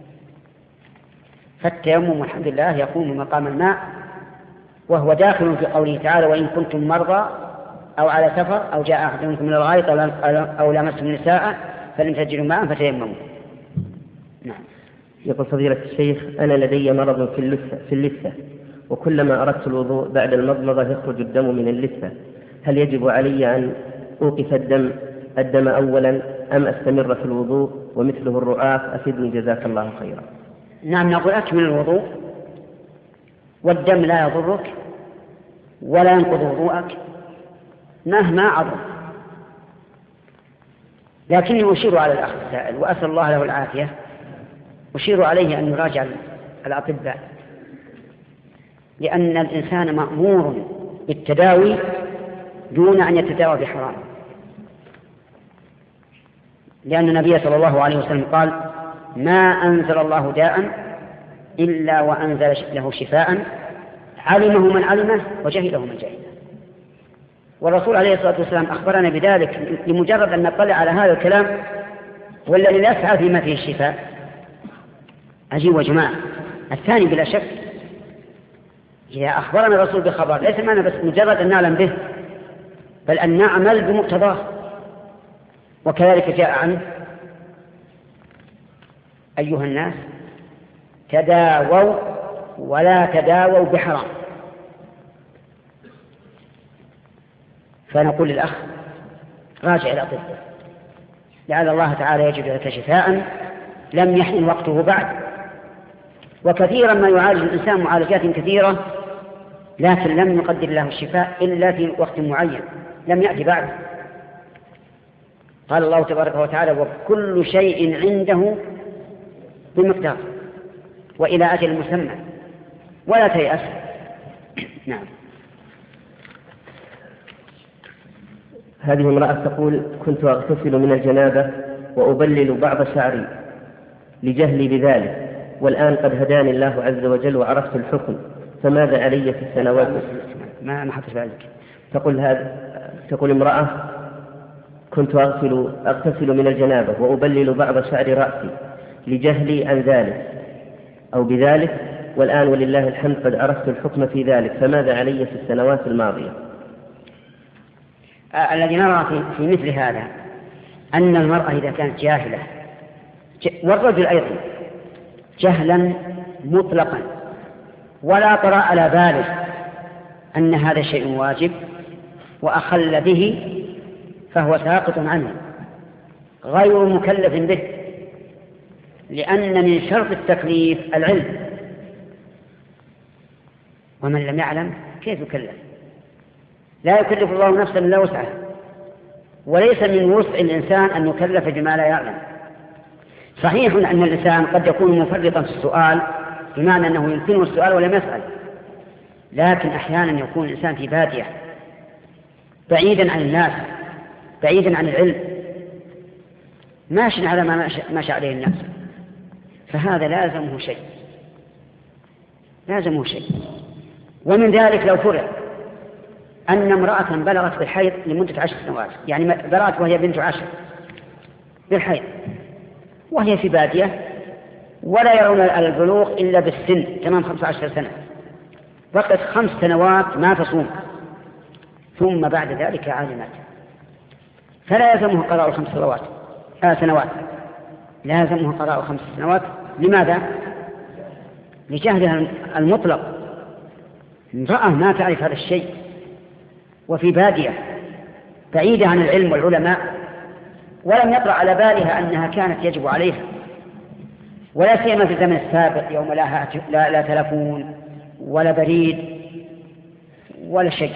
فالتيمم والحمد لله يقوم مقام الماء، وهو داخل في قوله تعالى: وإن كنتم مرضى أو على سفر أو جاء أحد منكم من الغائط أو لامستم النساء فلم تجدوا ماء فتيمموا. نعم. يقول فضيلة الشيخ: أنا لدي مرض في اللثة, في اللثة وكلما أردت الوضوء بعد المضمضة يخرج الدم من اللثة، هل يجب علي أن أوقف الدم الدم أولا أم أستمر في الوضوء ومثله الرعاف؟ أفيدني جزاك الله خيرا. نعم، نقول أكمل الوضوء، والدم لا يضرك ولا ينقض وضوءك مهما عظم. لكني أشير على الأخ السائل وأسأل الله له العافية، أشير عليه أن يراجع الأطباء، لأن الإنسان مأمور بالتداوي دون أن يتداوى بحرام، لأن النبي صلى الله عليه وسلم قال: ما أنزل الله داء إلا وأنزل له شفاء علمه من علمه وجهله من جهله. والرسول عليه الصلاة والسلام أخبرنا بذلك لمجرد أن نطلع على هذا الكلام والذي يسعى فيما فيه الشفاء. عجيب وجماعة. الثاني بلا شك إذا أخبرنا الرسول بخبر ليس معنا بس مجرد أن نعلم به، بل أن نعمل بمقتضاه. وكذلك جاء عنه: أيها الناس تداووا ولا تداووا بحرام. فنقول للأخ: راجع إلى طبه، لعل الله تعالى يجد لك شفاء لم يحن وقته بعد. وكثيرا ما يعالج الإنسان معالجات كثيرة لكن لم يقدر له الشفاء إلا في وقت معين لم يأتي بعد. قال الله تبارك وتعالى: وكل شيء عنده بمقدار وإلى أجل مسمى ولا تيأس. نعم. هذه امرأة تقول: كنت أغتسل من الجنابة وأبلل بعض شعري لجهلي بذلك، والآن قد هداني الله عز وجل وعرفت الحكم، فماذا علي في السنوات؟ ما ما حدث ذلك. تقول هذا تقول امرأة: كنت أغسل أغتسل من الجنابة وأبلل بعض شعر رأسي لجهلي عن ذلك أو بذلك، والآن ولله الحمد قد عرفت الحكم في ذلك، فماذا علي في السنوات الماضية؟ آه الذي نرى في, في مثل هذا أن المرأة إذا كانت جاهلة والرجل أيضا جهلا مطلقا ولا طرأ على باله أن هذا شيء واجب وأخل به فهو ساقط عنه، غير مكلف به، لأن من شرط التكليف العلم، ومن لم يعلم كيف يكلف؟ لا يكلف الله نفسا إلا وسعها، وليس من وسع الإنسان أن يكلف بما لا يعلم. صحيح أن الإنسان قد يكون مفرطا في السؤال، بمعنى أنه يمكنه السؤال ولم يسأل، لكن أحيانا يكون الإنسان في بادية بعيدا عن الناس، بعيدا عن العلم، ماشي على ما ماشي عليه الناس، فهذا لازمه شيء، لازمه شيء. ومن ذلك لو فرض أن امرأة بلغت بالحيض لمدة عشر سنوات، يعني بلغت وهي بنت عشر بالحيض، وهي في بادية ولا يرون البلوغ إلا بالسن، تمام خمسة عشر سنة، بقت خمس سنوات ما تصوم، ثم بعد ذلك علمت، فلا يلزمه قضاء خمس سنوات آه سنوات لازمه قضاء خمس سنوات. لماذا؟ لجهلها المطلق، امرأة ما تعرف هذا الشيء وفي بادية بعيدة عن العلم والعلماء، ولم يطرأ على بالها أنها كانت يجب عليها، ولا سيما في الزمن السابق يوم لا, لا, لا تلفون ولا بريد ولا شيء.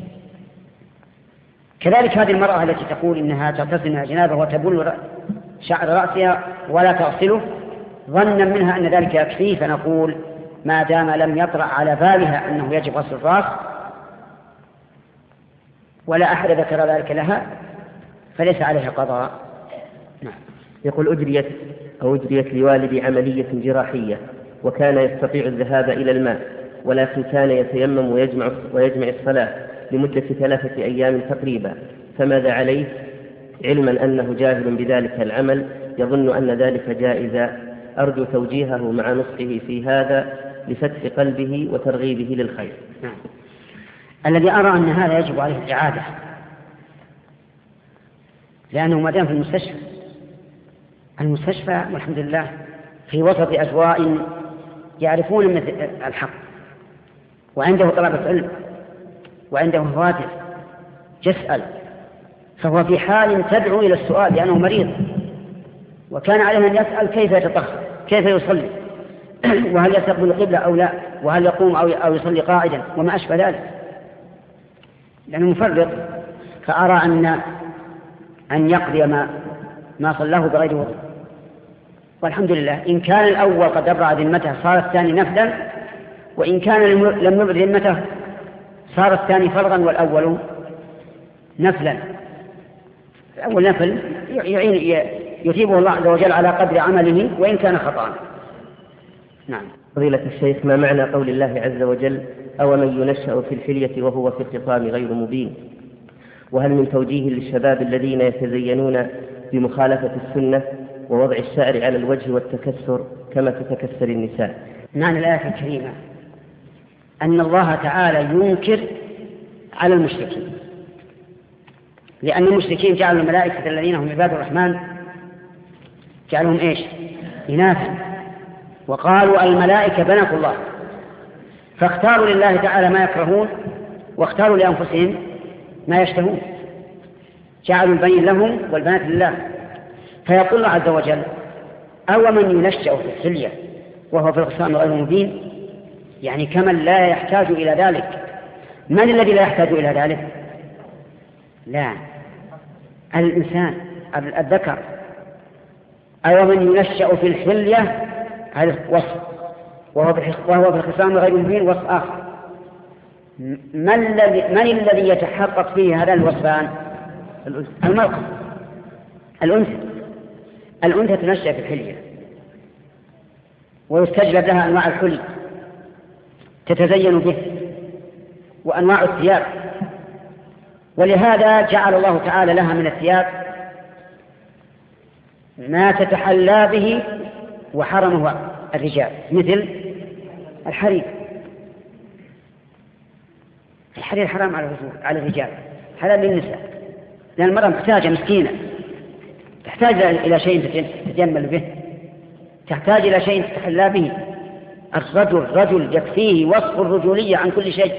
كذلك هذه المرأة التي تقول إنها تغتسل من الجنابة وتبل شعر رأسها ولا تغسله ظنا منها أن ذلك يكفيه، فنقول ما دام لم يطرأ على بالها أنه يجب غسل الرأس ولا أحد ذكر ذلك لها فليس عليها قضاء. نعم. يقول أجريت أو أجريت لوالدي عملية جراحية وكان يستطيع الذهاب إلى الماء، ولكن كان يتيمم ويجمع, ويجمع الصلاة لمدة ثلاثة أيام تقريبا، فماذا عليه علما أنه جاهل بذلك العمل يظن أن ذلك جائزا؟ أرجو توجيهه مع نصحه في هذا لفتح قلبه وترغيبه للخير. نعم. الذي أرى أن هذا يجب عليه الإعادة، لأنه ما دام في المستشفى المستشفى والحمد لله في وسط أجواء يعرفون مثل الحق، وعنده طلبة علم وعنده هواتف يسأل، فهو في حال تدعو إلى السؤال لأنه مريض، وكان عليه أن يسأل كيف يتطهر، كيف يصلي، وهل يستقبل القبلة أو لا، وهل يقوم أو يصلي قاعدا وما أشبه ذلك، لأنه مفرط. فأرى أن أن يقضي ما ما صلاه بغير وضوء، والحمد لله إن كان الأول قد أبرع ذمته صار الثاني نفلا، وإن كان لم يبرع ذمته صار الثاني فرضا والأول نفلا. الأول نفل يعين يثيبه الله عز وجل على قدر عمله وإن كان خطأ. نعم. فضيلة الشيخ، ما معنى قول الله عز وجل أو من ينشأ في الحلية وهو في الخصام غير مبين؟ وهل من توجيه للشباب الذين يتزينون بمخالفة السنة ووضع الشعر على الوجه والتكسر كما تتكسر النساء؟ معنى الآية الكريمة أن الله تعالى ينكر على المشركين، لأن المشركين جعلوا الملائكة الذين هم عباد الرحمن جعلهم إيش؟ إناثا، وقالوا الملائكة بنات الله، فاختاروا لله تعالى ما يكرهون واختاروا لأنفسهم ما يشتهون، جعلوا البنين لهم والبنات لله. فيقول الله عز وجل أو من ينشأ في الحلية وهو في الخصام غير مبين، يعني كمن لا يحتاج إلى ذلك. من الذي لا يحتاج إلى ذلك؟ لا، الإنسان الذكر. أو من ينشأ في الحلية هذا وصف، وهو في الخصام غير مبين وصف آخر. من الذي من الذي يتحقق فيه هذا الوصفان؟ المرأة، الأنثى. الأنثى تنشأ في الحلية ويستجلب لها أنواع الحلي تتزين به وأنواع الثياب، ولهذا جعل الله تعالى لها من الثياب ما تتحلى به وحرمه الرجال، مثل الحرير. الحرير حرام على الرجال، حلال للنساء، لأن المرأة محتاجة مسكينة، تحتاج إلى شيء تتجمل به، تحتاج إلى شيء تتحلى به. الرجل رجل يكفيه وصف الرجولية عن كل شيء،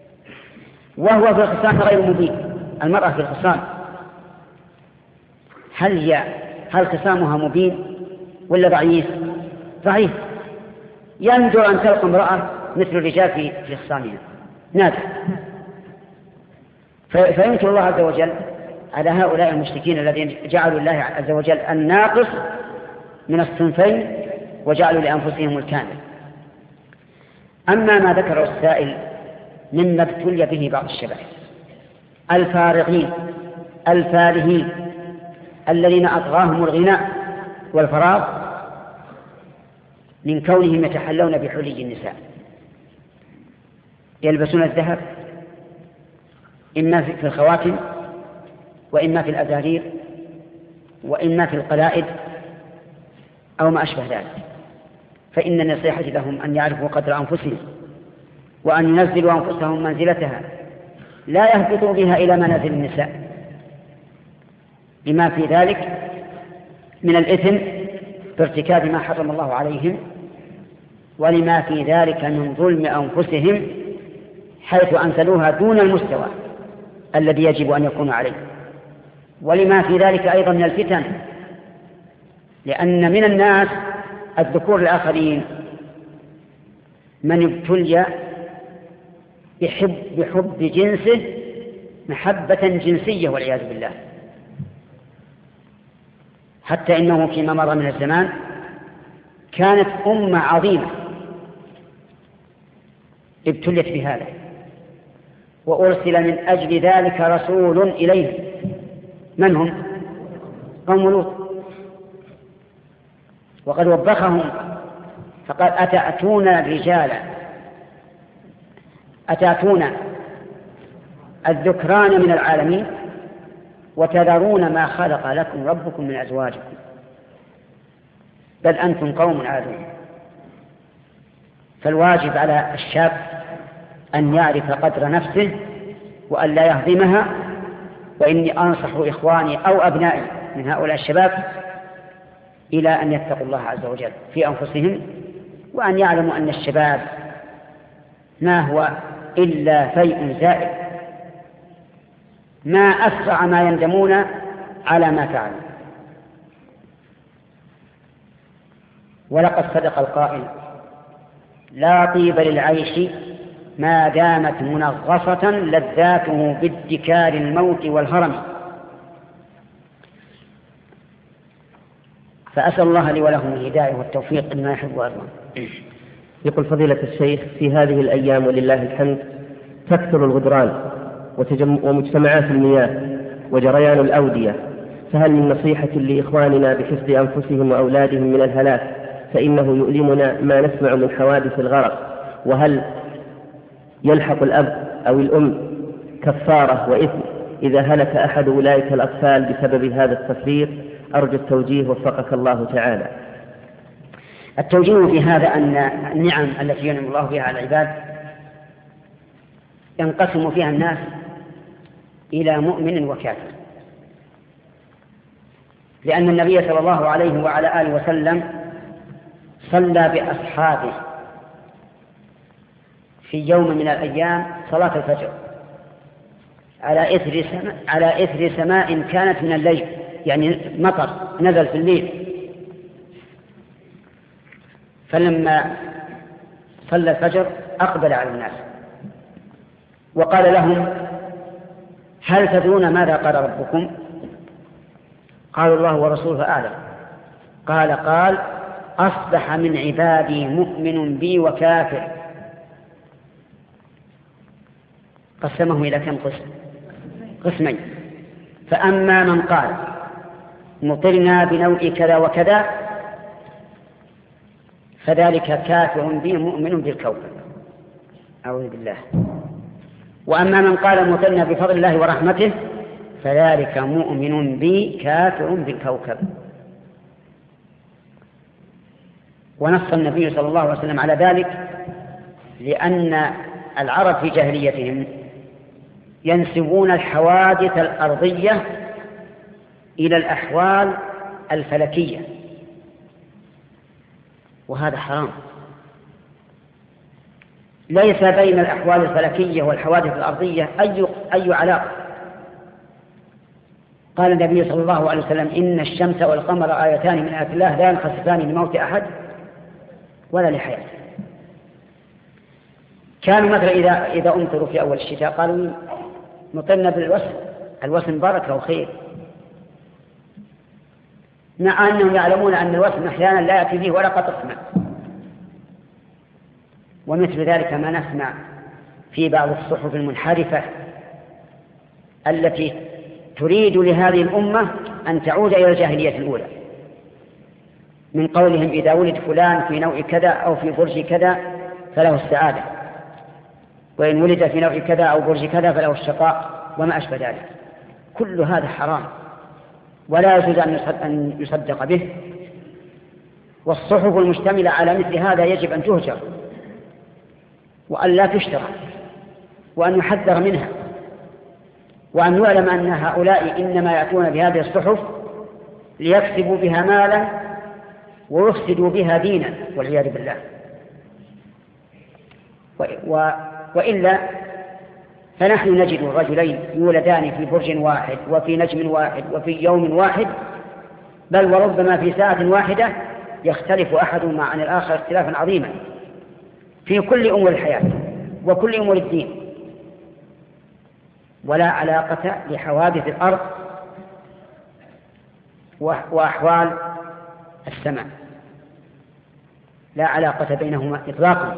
وهو في الخصام غير مبين، المرأة في الخصام. هل هي هل خصامها مبين ولا ضعيف؟ ضعيف. يندر أن تلقى امرأة مثل الرجال في في خصامها، نادر. فينكر الله عز وجل على هؤلاء المشركين الذين جعلوا الله عز وجل الناقص من الصنفين وجعلوا لأنفسهم الكامل. أما ما ذكر السائل مما ابتلي به بعض الشباب الفارغين الفارهين الذين أطغاهم الغناء والفراغ من كونهم يتحلون بحلي النساء، يلبسون الذهب إما في الخواتم وإما في الأزارير وإما في القلائد أو ما أشبه ذلك. فإن النصيحة لهم أن يعرفوا قدر أنفسهم وأن ينزلوا أنفسهم منزلتها، لا يهبطوا بها إلى منازل النساء، لما في ذلك من الإثم بارتكاب ما حرم الله عليهم، ولما في ذلك من ظلم أنفسهم حيث أنزلوها دون المستوى الذي يجب أن يكون عليه، ولما في ذلك أيضا من الفتن، لأن من الناس الذكور الآخرين من ابتلي بحب, بحب جنسه محبة جنسية والعياذ بالله، حتى إنه فيما مر من الزمان كانت أمة عظيمة ابتليت بهذا، وأرسل من أجل ذلك رسول إليه، من هم؟ قوم لوط، وقد وبخهم فقال أتأتون الرجال أتأتون الذكران من العالمين وتذرون ما خلق لكم ربكم من أزواجكم بل أنتم قوم عادون. فالواجب على الشاب أن يعرف قدر نفسه وأن لا يهضمها. وإني أنصح إخواني أو أبنائي من هؤلاء الشباب إلى أن يتقوا الله عز وجل في أنفسهم، وأن يعلموا أن الشباب ما هو إلا فيء زائل، ما أسرع ما يندمون على ما فعلوا. ولقد صدق القائل لا طيب للعيش ما دامت منغصة لذاته بادكار الموت والهرم. فأسأل الله لي ولهم الهداية والتوفيق لما يحب ويرضى. يقول فضيلة الشيخ في هذه الأيام ولله الحمد تكثر الغدران ومجتمعات المياه وجريان الأودية، فهل من نصيحة لإخواننا بحفظ أنفسهم وأولادهم من الهلاك؟ فإنه يؤلمنا ما نسمع من حوادث الغرق. وهل يلحق الأب أو الأم كفارة وإثم إذا هلك أحد أولئك الأطفال بسبب هذا التفريط؟ أرجو التوجيه وفقك الله تعالى. التوجيه في هذا أن النعم التي ينعم الله بها على العباد ينقسم فيها الناس إلى مؤمن وكافر، لأن النبي صلى الله عليه وعلى آله وسلم صلى بأصحابه في يوم من الأيام صلاة الفجر على إثر سماء, على إثر سماء كانت من الليل، يعني مطر نزل في الليل. فلما صلى الفجر أقبل على الناس وقال لهم هل تدرون ماذا قال ربكم؟ قالوا الله ورسوله أعلم. قال قال أصبح من عبادي مؤمن بي وكافر. قسمهم إلى كم قسم؟ قسمين. فأما من قال مطرنا بنوء كذا وكذا فذلك كافر بي مؤمن بالكوكب، أعوذ بالله. وأما من قال مطرنا بفضل الله ورحمته فذلك مؤمن بي كافر بالكوكب. ونص النبي صلى الله عليه وسلم على ذلك لأن العرب في جاهليتهم ينسبون الحوادث الأرضية إلى الأحوال الفلكية، وهذا حرام. ليس بين الأحوال الفلكية والحوادث الأرضية أي, أي علاقة، قال النبي صلى الله عليه وسلم إن الشمس والقمر آيتان من آيات الله لا ينخسفان لموت أحد ولا لحياته. كانوا مثلا إذا, إذا أمطروا في أول الشتاء قالوا مطرنا بالوسن، الوسن بركة وخير، مع أنهم يعلمون أن الوسن أحيانا لا يأتي فيه ولا قطرة ماء. ومثل ذلك ما نسمع في بعض الصحف المنحرفة التي تريد لهذه الأمة أن تعود إلى الجاهلية الأولى، من قولهم إذا ولد فلان في نوع كذا أو في برج كذا فله السعادة، وإن ولد في نوع كذا أو برج كذا فله الشقاء وما أشبه ذلك. كل هذا حرام ولا يجوز أن يصدق به، والصحف المشتملة على مثل هذا يجب أن تهجر وأن لا تشترى وأن يحذر منها، وأن يعلم أن هؤلاء إنما يأتون بهذه الصحف ليكسبوا بها مالا ويفسدوا بها دينا والعياذ بالله. و... وإلا فنحن نجد رجلين يولدان في برج واحد وفي نجم واحد وفي يوم واحد، بل وربما في ساعة واحدة يختلف أحدهما عن الآخر اختلافا عظيما في كل أمور الحياة وكل أمور الدين، ولا علاقة لحوادث الأرض وأحوال السماء، لا علاقة بينهما إطلاقا.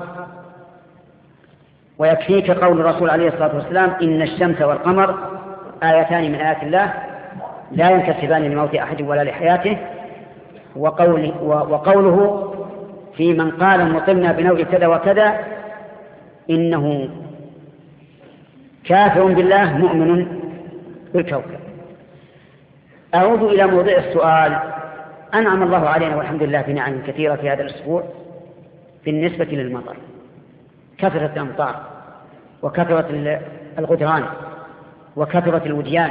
ويكفيك قول الرسول عليه الصلاة والسلام إن الشمس والقمر آيتان من آيات الله لا ينكسفان لموت أحد ولا لحياته، وقوله, وقوله في من قال مطرنا بنوع كذا وكذا إنه كافر بالله مؤمن بالكوكب. أعود إلى موضوع السؤال. أنعم الله علينا والحمد لله بنعم كثيرة في هذا الأسبوع بالنسبة للمطر، كثرة الأمطار وكثرة الغدران وكثرة الوديان،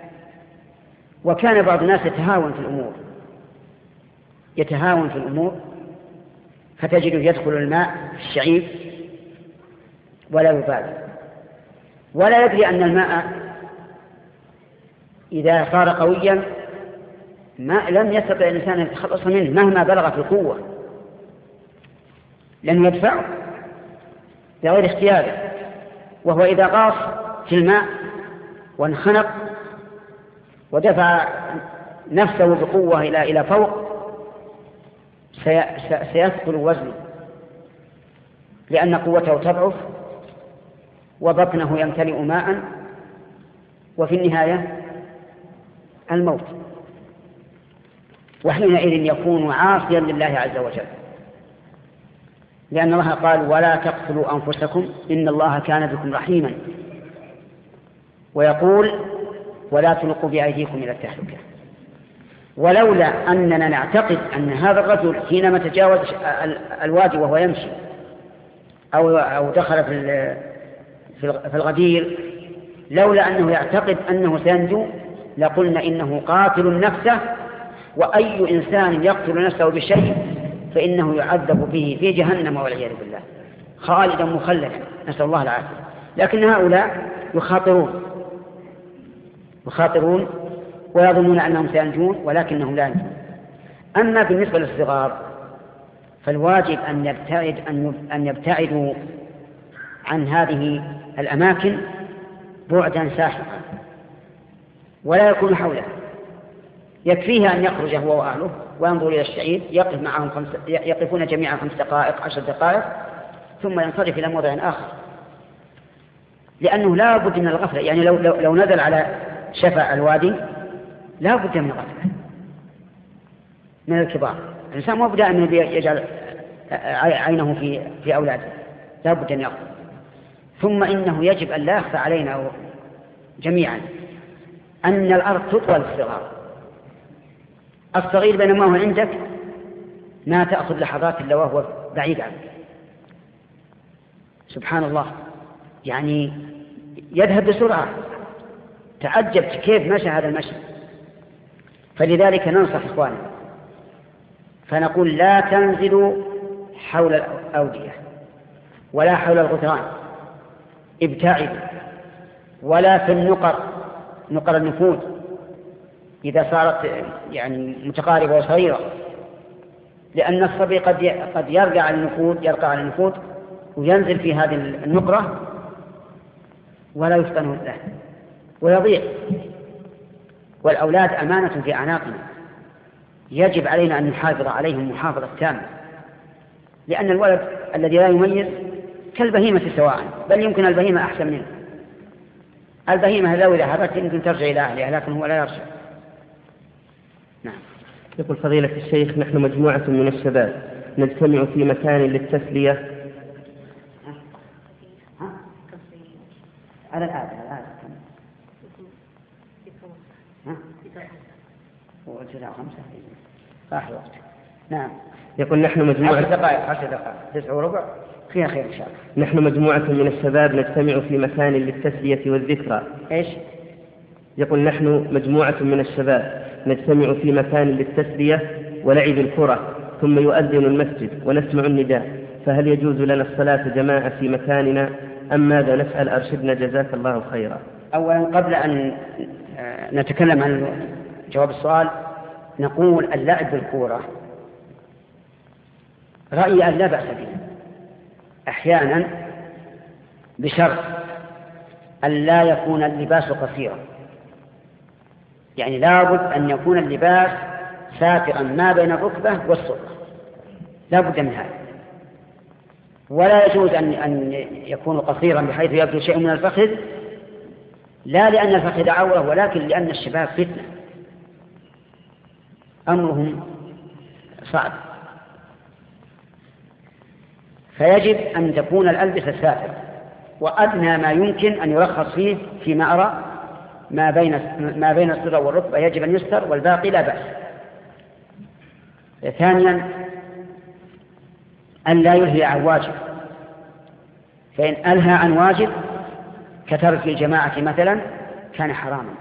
وكان بعض الناس يتهاون في الأمور يتهاون في الأمور فتجده يدخل الماء في الشعيب ولا يبالي، ولا يدري أن الماء إذا صار قويا ما لم يستطع الإنسان أن يتخلص منه مهما بلغ في القوة، لأنه يدفعه بغير اختياره، وهو إذا غاص في الماء وانخنق ودفع نفسه بقوة إلى إلى فوق سيثقل وزنه، لأن قوته تضعف وبطنه يمتلئ ماء، وفي النهاية الموت، وحينئذ يكون عاصيا لله عز وجل، لأن الله قال ولا تقتلوا أنفسكم إن الله كان بكم رحيما، ويقول ولا تلقوا بأيديكم إلى التهلكة. ولولا أننا نعتقد أن هذا الرجل حينما تجاوز الوادي وهو يمشي أو أو دخل في في الغدير، لولا أنه يعتقد أنه سينجو لقلنا إنه قاتل نفسه، وأي إنسان يقتل نفسه بشيء فإنه يعذب به في جهنم والعياذ بالله خالدا مخلدا، نسأل الله العافية. لكن هؤلاء يخاطرون يخاطرون ويظنون أنهم سينجون ولكنهم لا ينجون. أما بالنسبة للصغار فالواجب أن يبتعد أن يبتعدوا عن هذه الأماكن بعدا ساحقا ولا يكون حوله، يكفيه أن يخرج هو وأهله وينظر إلى الشعيب، يقف معهم خمس يقفون جميعا خمس دقائق عشر دقائق ثم ينصرف إلى موضع آخر، لأنه لا بد من الغفلة. يعني لو, لو, لو نزل على شفا الوادي لا بد من الغفلة من الكبار. الإنسان ما بد أن يجعل عينه في في أولاده، لا بد أن يغفل. ثم إنه يجب أن لا يخفى علينا جميعا أن الأرض تطوى للصغار. الصغير بينما هو عندك ما تأخذ لحظات إلا وهو بعيد عنك، سبحان الله، يعني يذهب بسرعة، تعجب كيف مشى هذا المشي. فلذلك ننصح إخواننا فنقول لا تنزلوا حول الأودية ولا حول الغدران، ابتعدوا، ولا في النقر نقر النفوذ إذا صارت يعني متقاربة وصغيرة، لأن الصبي قد قد يرجع على النفوذ يرقى على النفوذ وينزل في هذه النقرة ولا يفطن له ويضيع. والأولاد أمانة في أعناقنا، يجب علينا أن نحافظ عليهم محافظة تامة، لأن الولد الذي لا يميز كالبهيمة سواء، بل يمكن البهيمة أحسن منه. البهيمة لو إذا هبت يمكن ترجع إلى أهلها، لكن هو لا يرجع. نعم. يقول فضيلة الشيخ: نحن مجموعة من الشباب نجتمع في مكان للتسلية. على الآن على الآن وتسعة خمسة آخر وقت. نعم. يقول نحن مجموعة عشر دقائق عشر دقائق تسعة وربع فيها خير إن شاء الله. نحن مجموعة من الشباب نجتمع في مكان للتسلية والذكرى. إيش؟ يقول نحن مجموعة من الشباب نجتمع في مكان للتسلية ولعب الكرة، ثم يؤذن المسجد ونسمع النداء، فهل يجوز لنا الصلاة جماعة في مكاننا أم ماذا نفعل؟ أرشدنا جزاك الله خيرا. أولا قبل أن نتكلم عن جواب السؤال نقول اللعب بالكرة رأيي أن لا بأس به أحيانا، بشرط أن لا يكون اللباس قصيرا، يعني لابد أن يكون اللباس ساترا ما بين الركبة والسرة، لا بد من هذا. ولا يجوز أن أن يكون قصيرا بحيث يبدو شيء من الفخذ، لا لأن الفخذ عورة ولكن لأن الشباب فتنة، أمرهم صعب، فيجب أن تكون الألبسة ساترة، وأدنى ما يمكن أن يرخص فيه فيما أرى ما بين ما بين السرة والركبة يجب أن يستر، والباقي لا بأس. ثانيا أن لا يلهي عن واجب، فإن ألهى عن واجب كترك الجماعة مثلا كان حراما،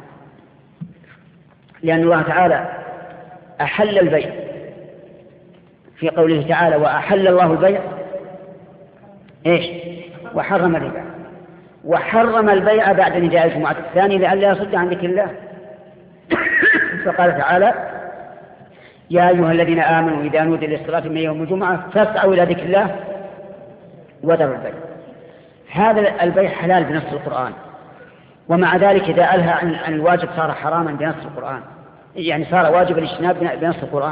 لأن الله تعالى أحل البيع في قوله تعالى: وأحل الله البيع إيش وحرم الربا، وحرم البيع بعد نداء الجمعة الثاني لئلا يصد عن ذكر الله. فقال تعالى: يا أيها الذين آمنوا إذا نودي للصلاة من يوم الجمعة فاسعوا إلى ذكر الله وذروا البيع. هذا البيع حلال بنص القرآن، ومع ذلك إذا ألهى عن الواجب صار حراما بنص القرآن، يعني صار واجب الاجتناب بنص القرآن.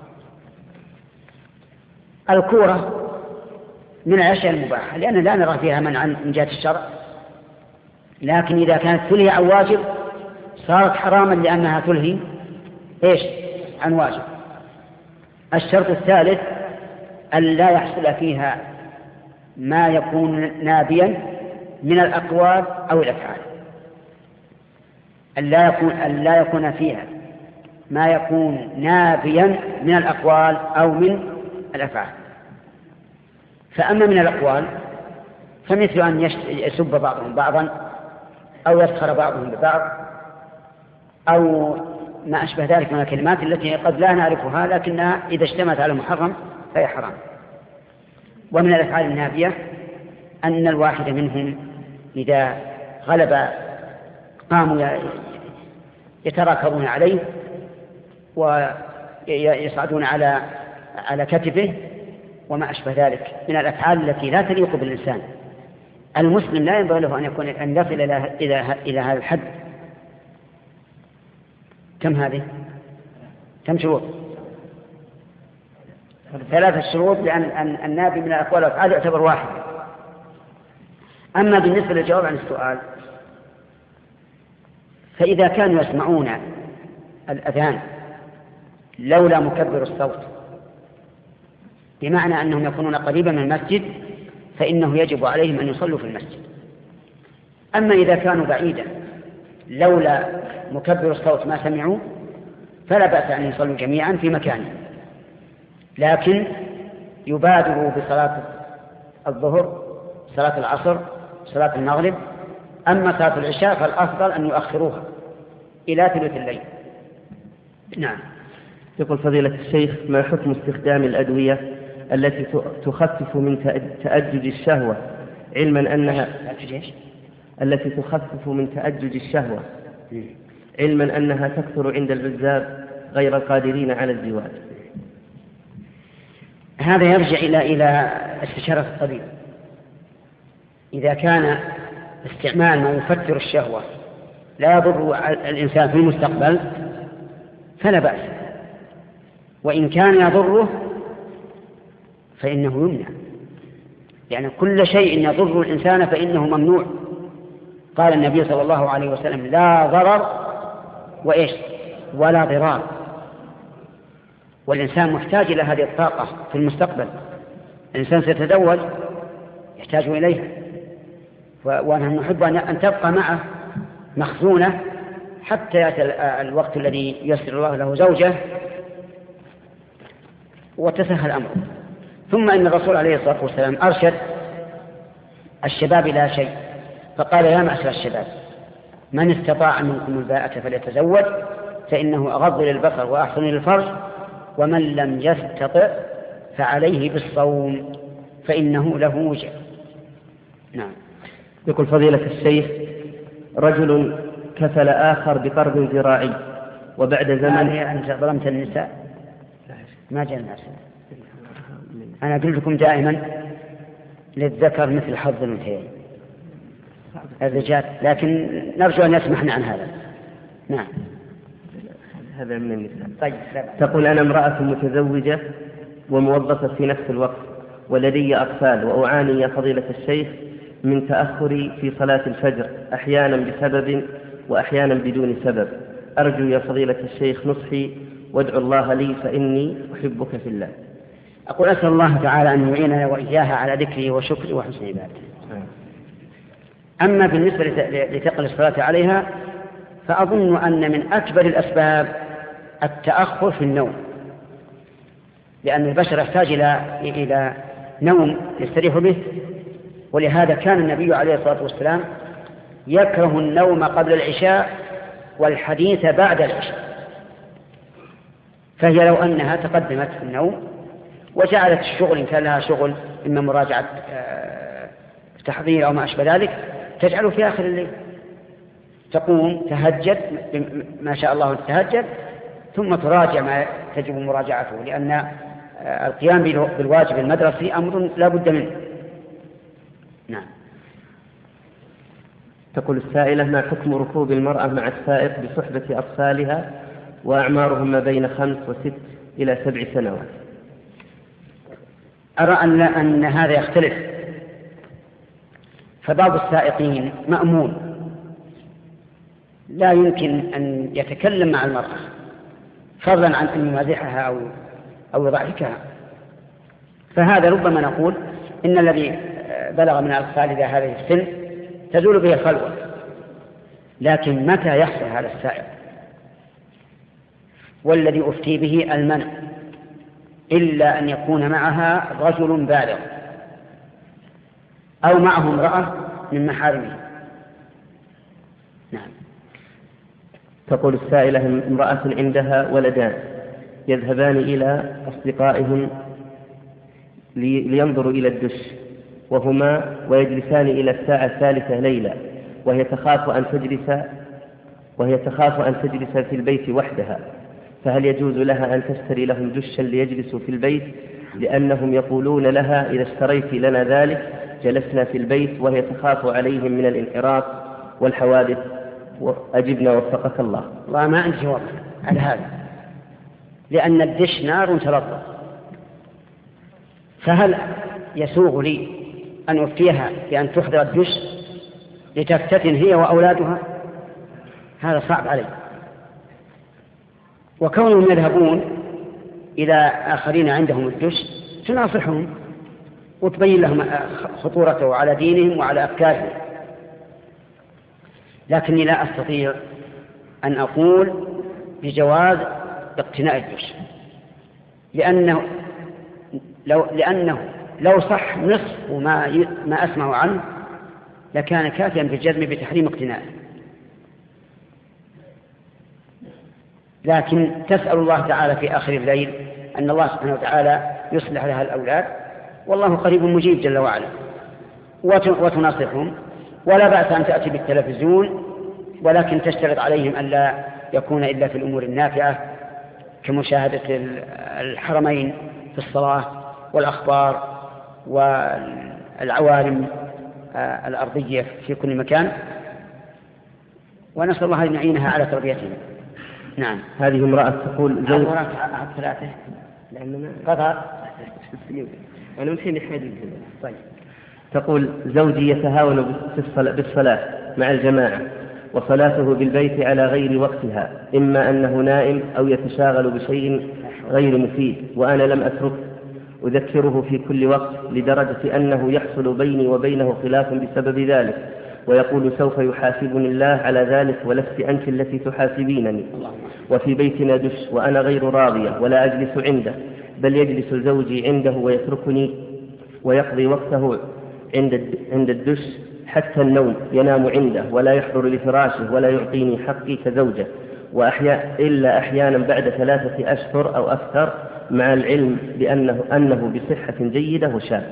الكورة من الأشياء المباحة لأن لا نرى فيها منعا من جهة الشرع، لكن إذا كانت تلهي عن واجب صارت حراما لأنها تلهي إيش عن واجب. الشرط الثالث أن لا يحصل فيها ما يكون نابيا من الأقوال أو الأفعال، أن لا يكون أن لا يكون فيها ما يكون نابيا من الأقوال أو من الأفعال. فأما من الأقوال فمثل أن يسب بعضهم بعضا أو يسخر بعضهم ببعض أو ما أشبه ذلك من الكلمات التي قد لا نعرفها لكنها إذا اجتمعت على محرم فهي حرام. ومن الأفعال النابية أن الواحد منهم إذا غلب قاموا يتراكبون عليه ويصعدون على على كتفه وما أشبه ذلك من الأفعال التي لا تليق بالإنسان. المسلم لا ينبغي له أن يكون أن يصل إلى إلى إلى هذا الحد. كم هذه؟ كم شروط؟ ثلاثة شروط، لأن النابي من الأقوال والأفعال يعتبر واحد. أما بالنسبة للجواب عن السؤال فإذا كانوا يسمعون الأذان لولا مكبر الصوت بمعنى أنهم يكونون قريبا من المسجد فإنه يجب عليهم أن يصلوا في المسجد. أما إذا كانوا بعيدا لولا مكبر الصوت ما سمعوا فلا بأس أن يصلوا جميعا في مكانهم، لكن يبادروا بصلاة الظهر، صلاة العصر، صلاة المغرب. أما صلاة العشاء فالأفضل أن يؤخروها إلى ثلث الليل. نعم. يقول فضيلة الشيخ: ما حكم استخدام الأدوية التي تخفف من تأجج الشهوة، علما أنها التي تخفف من تأجج الشهوة علما أنها تكثر عند العزاب غير القادرين على الزواج. هذا يرجع إلى إلى استشارة الطبيب. إذا كان استعمال ما يفتر الشهوة لا يضر الإنسان في المستقبل فلا بأس، وإن كان يضره فإنه يمنع، يعني كل شيء يضر الإنسان فإنه ممنوع. قال النبي صلى الله عليه وسلم: لا ضرر وإيش ولا ضرار. والإنسان محتاج إلى هذه الطاقة في المستقبل. الإنسان سيتزوج يحتاج إليها، ونحن نحب أن تبقى معه مخزونة حتى يأتي الوقت الذي يسر الله له زوجة وتسهل أمره. ثم إن الرسول عليه الصلاة والسلام أرشد الشباب إلى شيء، فقال: يا معشر الشباب، من استطاع منكم الباءة فليتزوج فإنه أغض للبصر وأحسن للفرج، ومن لم يستطع فعليه بالصوم فإنه له وجه. نعم. يقول فضيلة الشيخ: رجل كفل آخر بقرض ذراعي وبعد زمن. أنت ظلمت النساء؟ ما جاء الناس. أنا أقول لكم دائما للذكر مثل حظ الأنثيين الرجال، لكن نرجو أن يسمحنا عن هذا. نعم. هذا من النساء. طيب. تقول: أنا امرأة متزوجة وموظفة في نفس الوقت ولدي أطفال، وأعاني يا فضيلة الشيخ من تأخري في صلاة الفجر، أحيانا بسبب وأحيانا بدون سبب. أرجو يا فضيلة الشيخ نصحي وادعو الله لي فإني أحبك في الله. أقول: أسأل الله تعالى أن يعيننا وإياها على ذكره وشكره وحسن عبادته. أما بالنسبة لثقل الصلاة عليها فأظن أن من أكبر الأسباب التأخر في النوم، لأن البشر يحتاج إلى إلى نوم يستريح به، ولهذا كان النبي عليه الصلاة والسلام يكره النوم قبل العشاء والحديث بعد العشاء. فهي لو أنها تقدمت في النوم وجعلت الشغل إن كان لها شغل إما مراجعة تحضير أو ما أشبه ذلك تجعله في آخر الليل، تقوم تهجد ما شاء الله تهجد ثم تراجع ما تجب مراجعته، لأن القيام بالواجب المدرسي أمر لا بد منه. نعم. تقول السائلة: ما حكم ركوب المرأة مع السائق بصحبة أطفالها وأعمارهم ما بين خمس وست إلى سبع سنوات؟ أرى أن, أن هذا يختلف، فبعض السائقين مأمون لا يمكن أن يتكلم مع المرأة فضلا عن أن يمازحها أو, أو يضحكها، فهذا ربما نقول إن الذي بلغ من الأطفال إلى هذه السن تزول به الخلوة. لكن متى يحصل هذا السائق؟ والذي أفتي به المنع، إلا أن يكون معها رجل بالغ أو معه امرأة من محارمه. نعم. تقول السائلة: امرأة عندها ولدان يذهبان إلى أصدقائهم لينظروا إلى الدش وهما ويجلسان إلى الساعة الثالثة ليلة، وهي تخاف أن تجلس وهي تخاف أن تجلس في البيت وحدها، فهل يجوز لها أن تشتري لهم دشا ليجلسوا في البيت؟ لأنهم يقولون لها: إذا اشتريت لنا ذلك جلسنا في البيت، وهي تخاف عليهم من الانحراف والحوادث. وأجبنا وفقك الله. والله ما عندي جواب على هذا، لأن الدش نار تلظى، فهل يسوغ لي أن أفتيها بأن تحضر الدش لتفتتن هي وأولادها؟ هذا صعب علي. وكونهم يذهبون إلى آخرين عندهم الدش تناصحهم وتبين لهم خطورته على دينهم وعلى أفكارهم، لكني لا أستطيع أن أقول بجواز اقتناء الدش، لأنه لو, لأنه لو صح نصف ما, ما أسمع عنه لكان كافيا في الجزم بتحريم اقتنائه. لكن تسأل الله تعالى في آخر الليل أن الله سبحانه وتعالى يصلح لها الأولاد، والله قريب مجيب جل وعلا، وتناصحهم. ولا بأس أن تأتي بالتلفزيون ولكن تشترط عليهم ألا يكون إلا في الأمور النافعة كمشاهدة الحرمين في الصلاة والأخبار والعوالم الأرضية في كل مكان، ونسأل الله أن يعينها على تربيتهم. نعم. هذه امرأة تقول زوج ثلاثة لأننا قطع أنا مشيني حديث. طيب. تقول زوجي يتهاون بالصلاة مع الجماعة وصلاته بالبيت على غير وقتها، إما أنه نائم أو يتشاغل بشيء غير مفيد، وأنا لم أترك أذكره في كل وقت لدرجة أنه يحصل بيني وبينه خلاف بسبب ذلك، ويقول سوف يحاسبني الله على ذلك ولست أنت التي تحاسبينني. وفي بيتنا دش وأنا غير راضية ولا أجلس عنده، بل يجلس زوجي عنده ويتركني ويقضي وقته عند عند الدش حتى النوم، ينام عنده ولا يحضر لفراشه ولا يعطيني حقي كزوجة، وأحيا إلا أحيانا بعد ثلاثة أشهر أو أكثر، مع العلم بأنه أنه بصحة جيدة وشاب.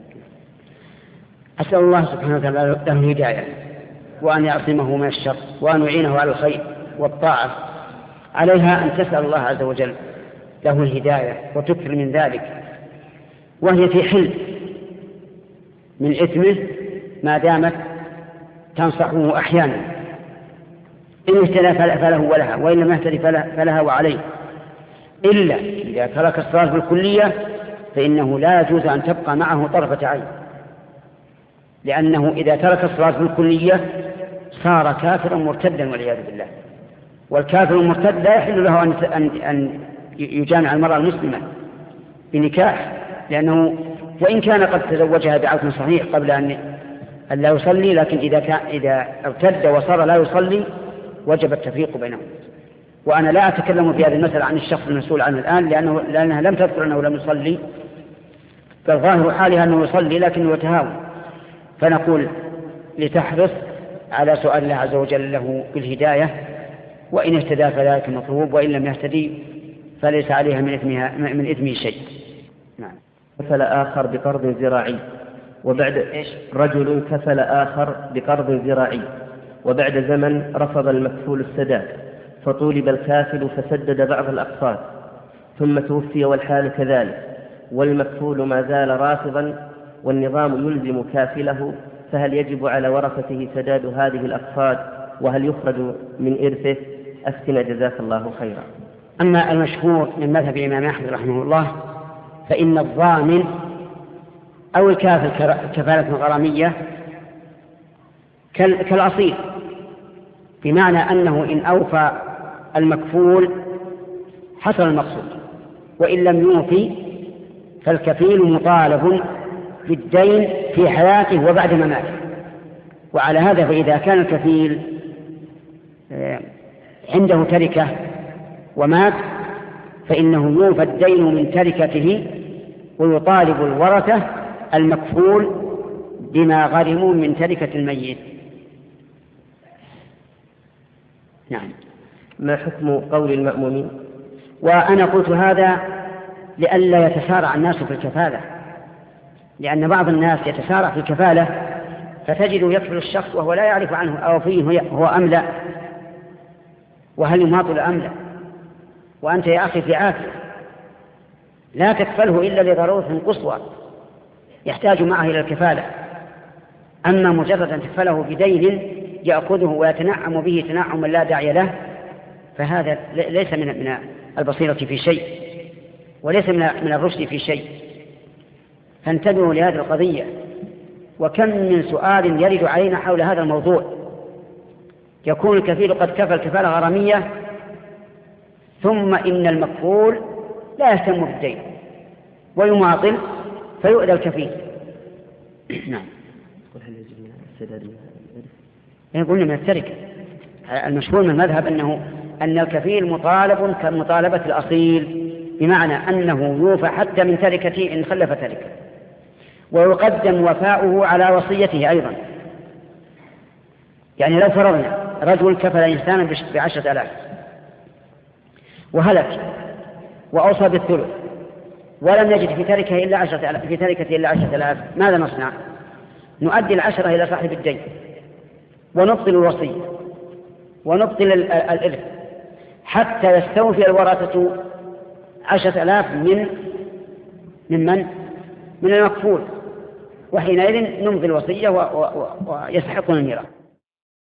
أسأل الله سبحانه وتعالى له الهداية، وأن يعصمه من الشر، وأن يعينه على الخير والطاعة. عليها أن تسأل الله عز وجل له الهداية وتكثر من ذلك، وهي في حل من إثمه ما دامت تنصحه أحيانا، إن اهتدى فله ولها، وإن لم يهتدي فلها وعليه، إلا إذا ترك الصلاة بالكلية فإنه لا يجوز أن تبقى معه طرفة عين، لأنه إذا ترك الصلاة بالكلية صار كافرا مرتدا والعياذ بالله، والكافر المرتد لا يحل له أن يجامع المرأة المسلمة بنكاح، لأنه وإن كان قد تزوجها بعقد صحيح قبل أن لا يصلي، لكن إذا كان إذا ارتد وصار لا يصلي وجب التفريق بينهم. وأنا لا أتكلم في هذه المسألة عن الشخص المسؤول عنه الآن، لأنه لأنها لم تذكر أنه لم يصلي، فالظاهر حالها أنه يصلي لكنه يتهاون. فنقول لتحرص على سؤال الله عز وجل له بالهداية، وإن اهتدى فذلك مطلوب، وإن لم يهتدي فليس عليها من إثمها من إثمه شيء. نعم. كفل آخر بقرض زراعي وبعد إيش؟ رجل كفل آخر بقرض زراعي وبعد زمن رفض المكفول السداد، فطولب الكافل فسدد بعض الأقساط، ثم توفي والحال كذلك، والمكفول ما زال رافضا والنظام يلزم كافله، فهل يجب على ورثته سداد هذه الأقساط؟ وهل يخرج من إرثه؟ أفتنا جزاك الله خيرا. أما المشهور من مذهب الإمام أحمد رحمه الله فإن الضامن أو الكافل كفالة غرامية كالأصيل، بمعنى أنه إن أوفى المكفول حصل المقصود، وإن لم يوفي فالكفيل مطالب بالدين في حياته وبعد مماته. وعلى هذا فإذا كان الكفيل عنده تركة ومات فإنه يوفى الدين من تركته، ويطالب الورثة المكفول بما غرموا من تركة الميت. نعم. ما حكم قول المأمومين؟ وأنا قلت هذا لئلا يتسارع الناس في الكفالة، لأن بعض الناس يتسارع في الكفالة فتجد يكفل الشخص وهو لا يعرف عنه أو فيه هو أم لا، وهل يماطل أم لا. وأنت يا أخي في عافية، لا تكفله إلا لضرورة قصوى يحتاج معه إلى الكفالة. أما مجرد أن تكفله بدين يأخذه ويتنعم به تنعما لا داعي له، فهذا ليس من من البصيرة في شيء، وليس من من الرشد في شيء. فانتبهوا لهذه القضية. وكم من سؤال يرد علينا حول هذا الموضوع، يكون الكفيل قد كفل كفالة غرامية ثم إن المكفول لا يهتم بالدين ويماطل فيؤذى الكفيل. نعم. يقولنا من التركة. المشهور من المذهب أنه أن الكفيل مطالب كمطالبة الأصيل، بمعنى أنه يوفى حتى من تركته إن خلف تركه، ويقدم وفاؤه على وصيته أيضا. يعني لو فرضنا رجل كفل إنسانا بعشرة آلاف وهلك وأوصى بالثلث ولم يجد في تركه إلا عشرة آلاف في تركته إلا عشرة آلاف، ماذا نصنع؟ نؤدي العشرة إلى صاحب الدين ونبطل الوصية ونبطل الإرث حتى يستوفي الورثة عشرة آلاف من من من من المكفول، وحينئذ نمضي الوصية ويستحقون الميراث.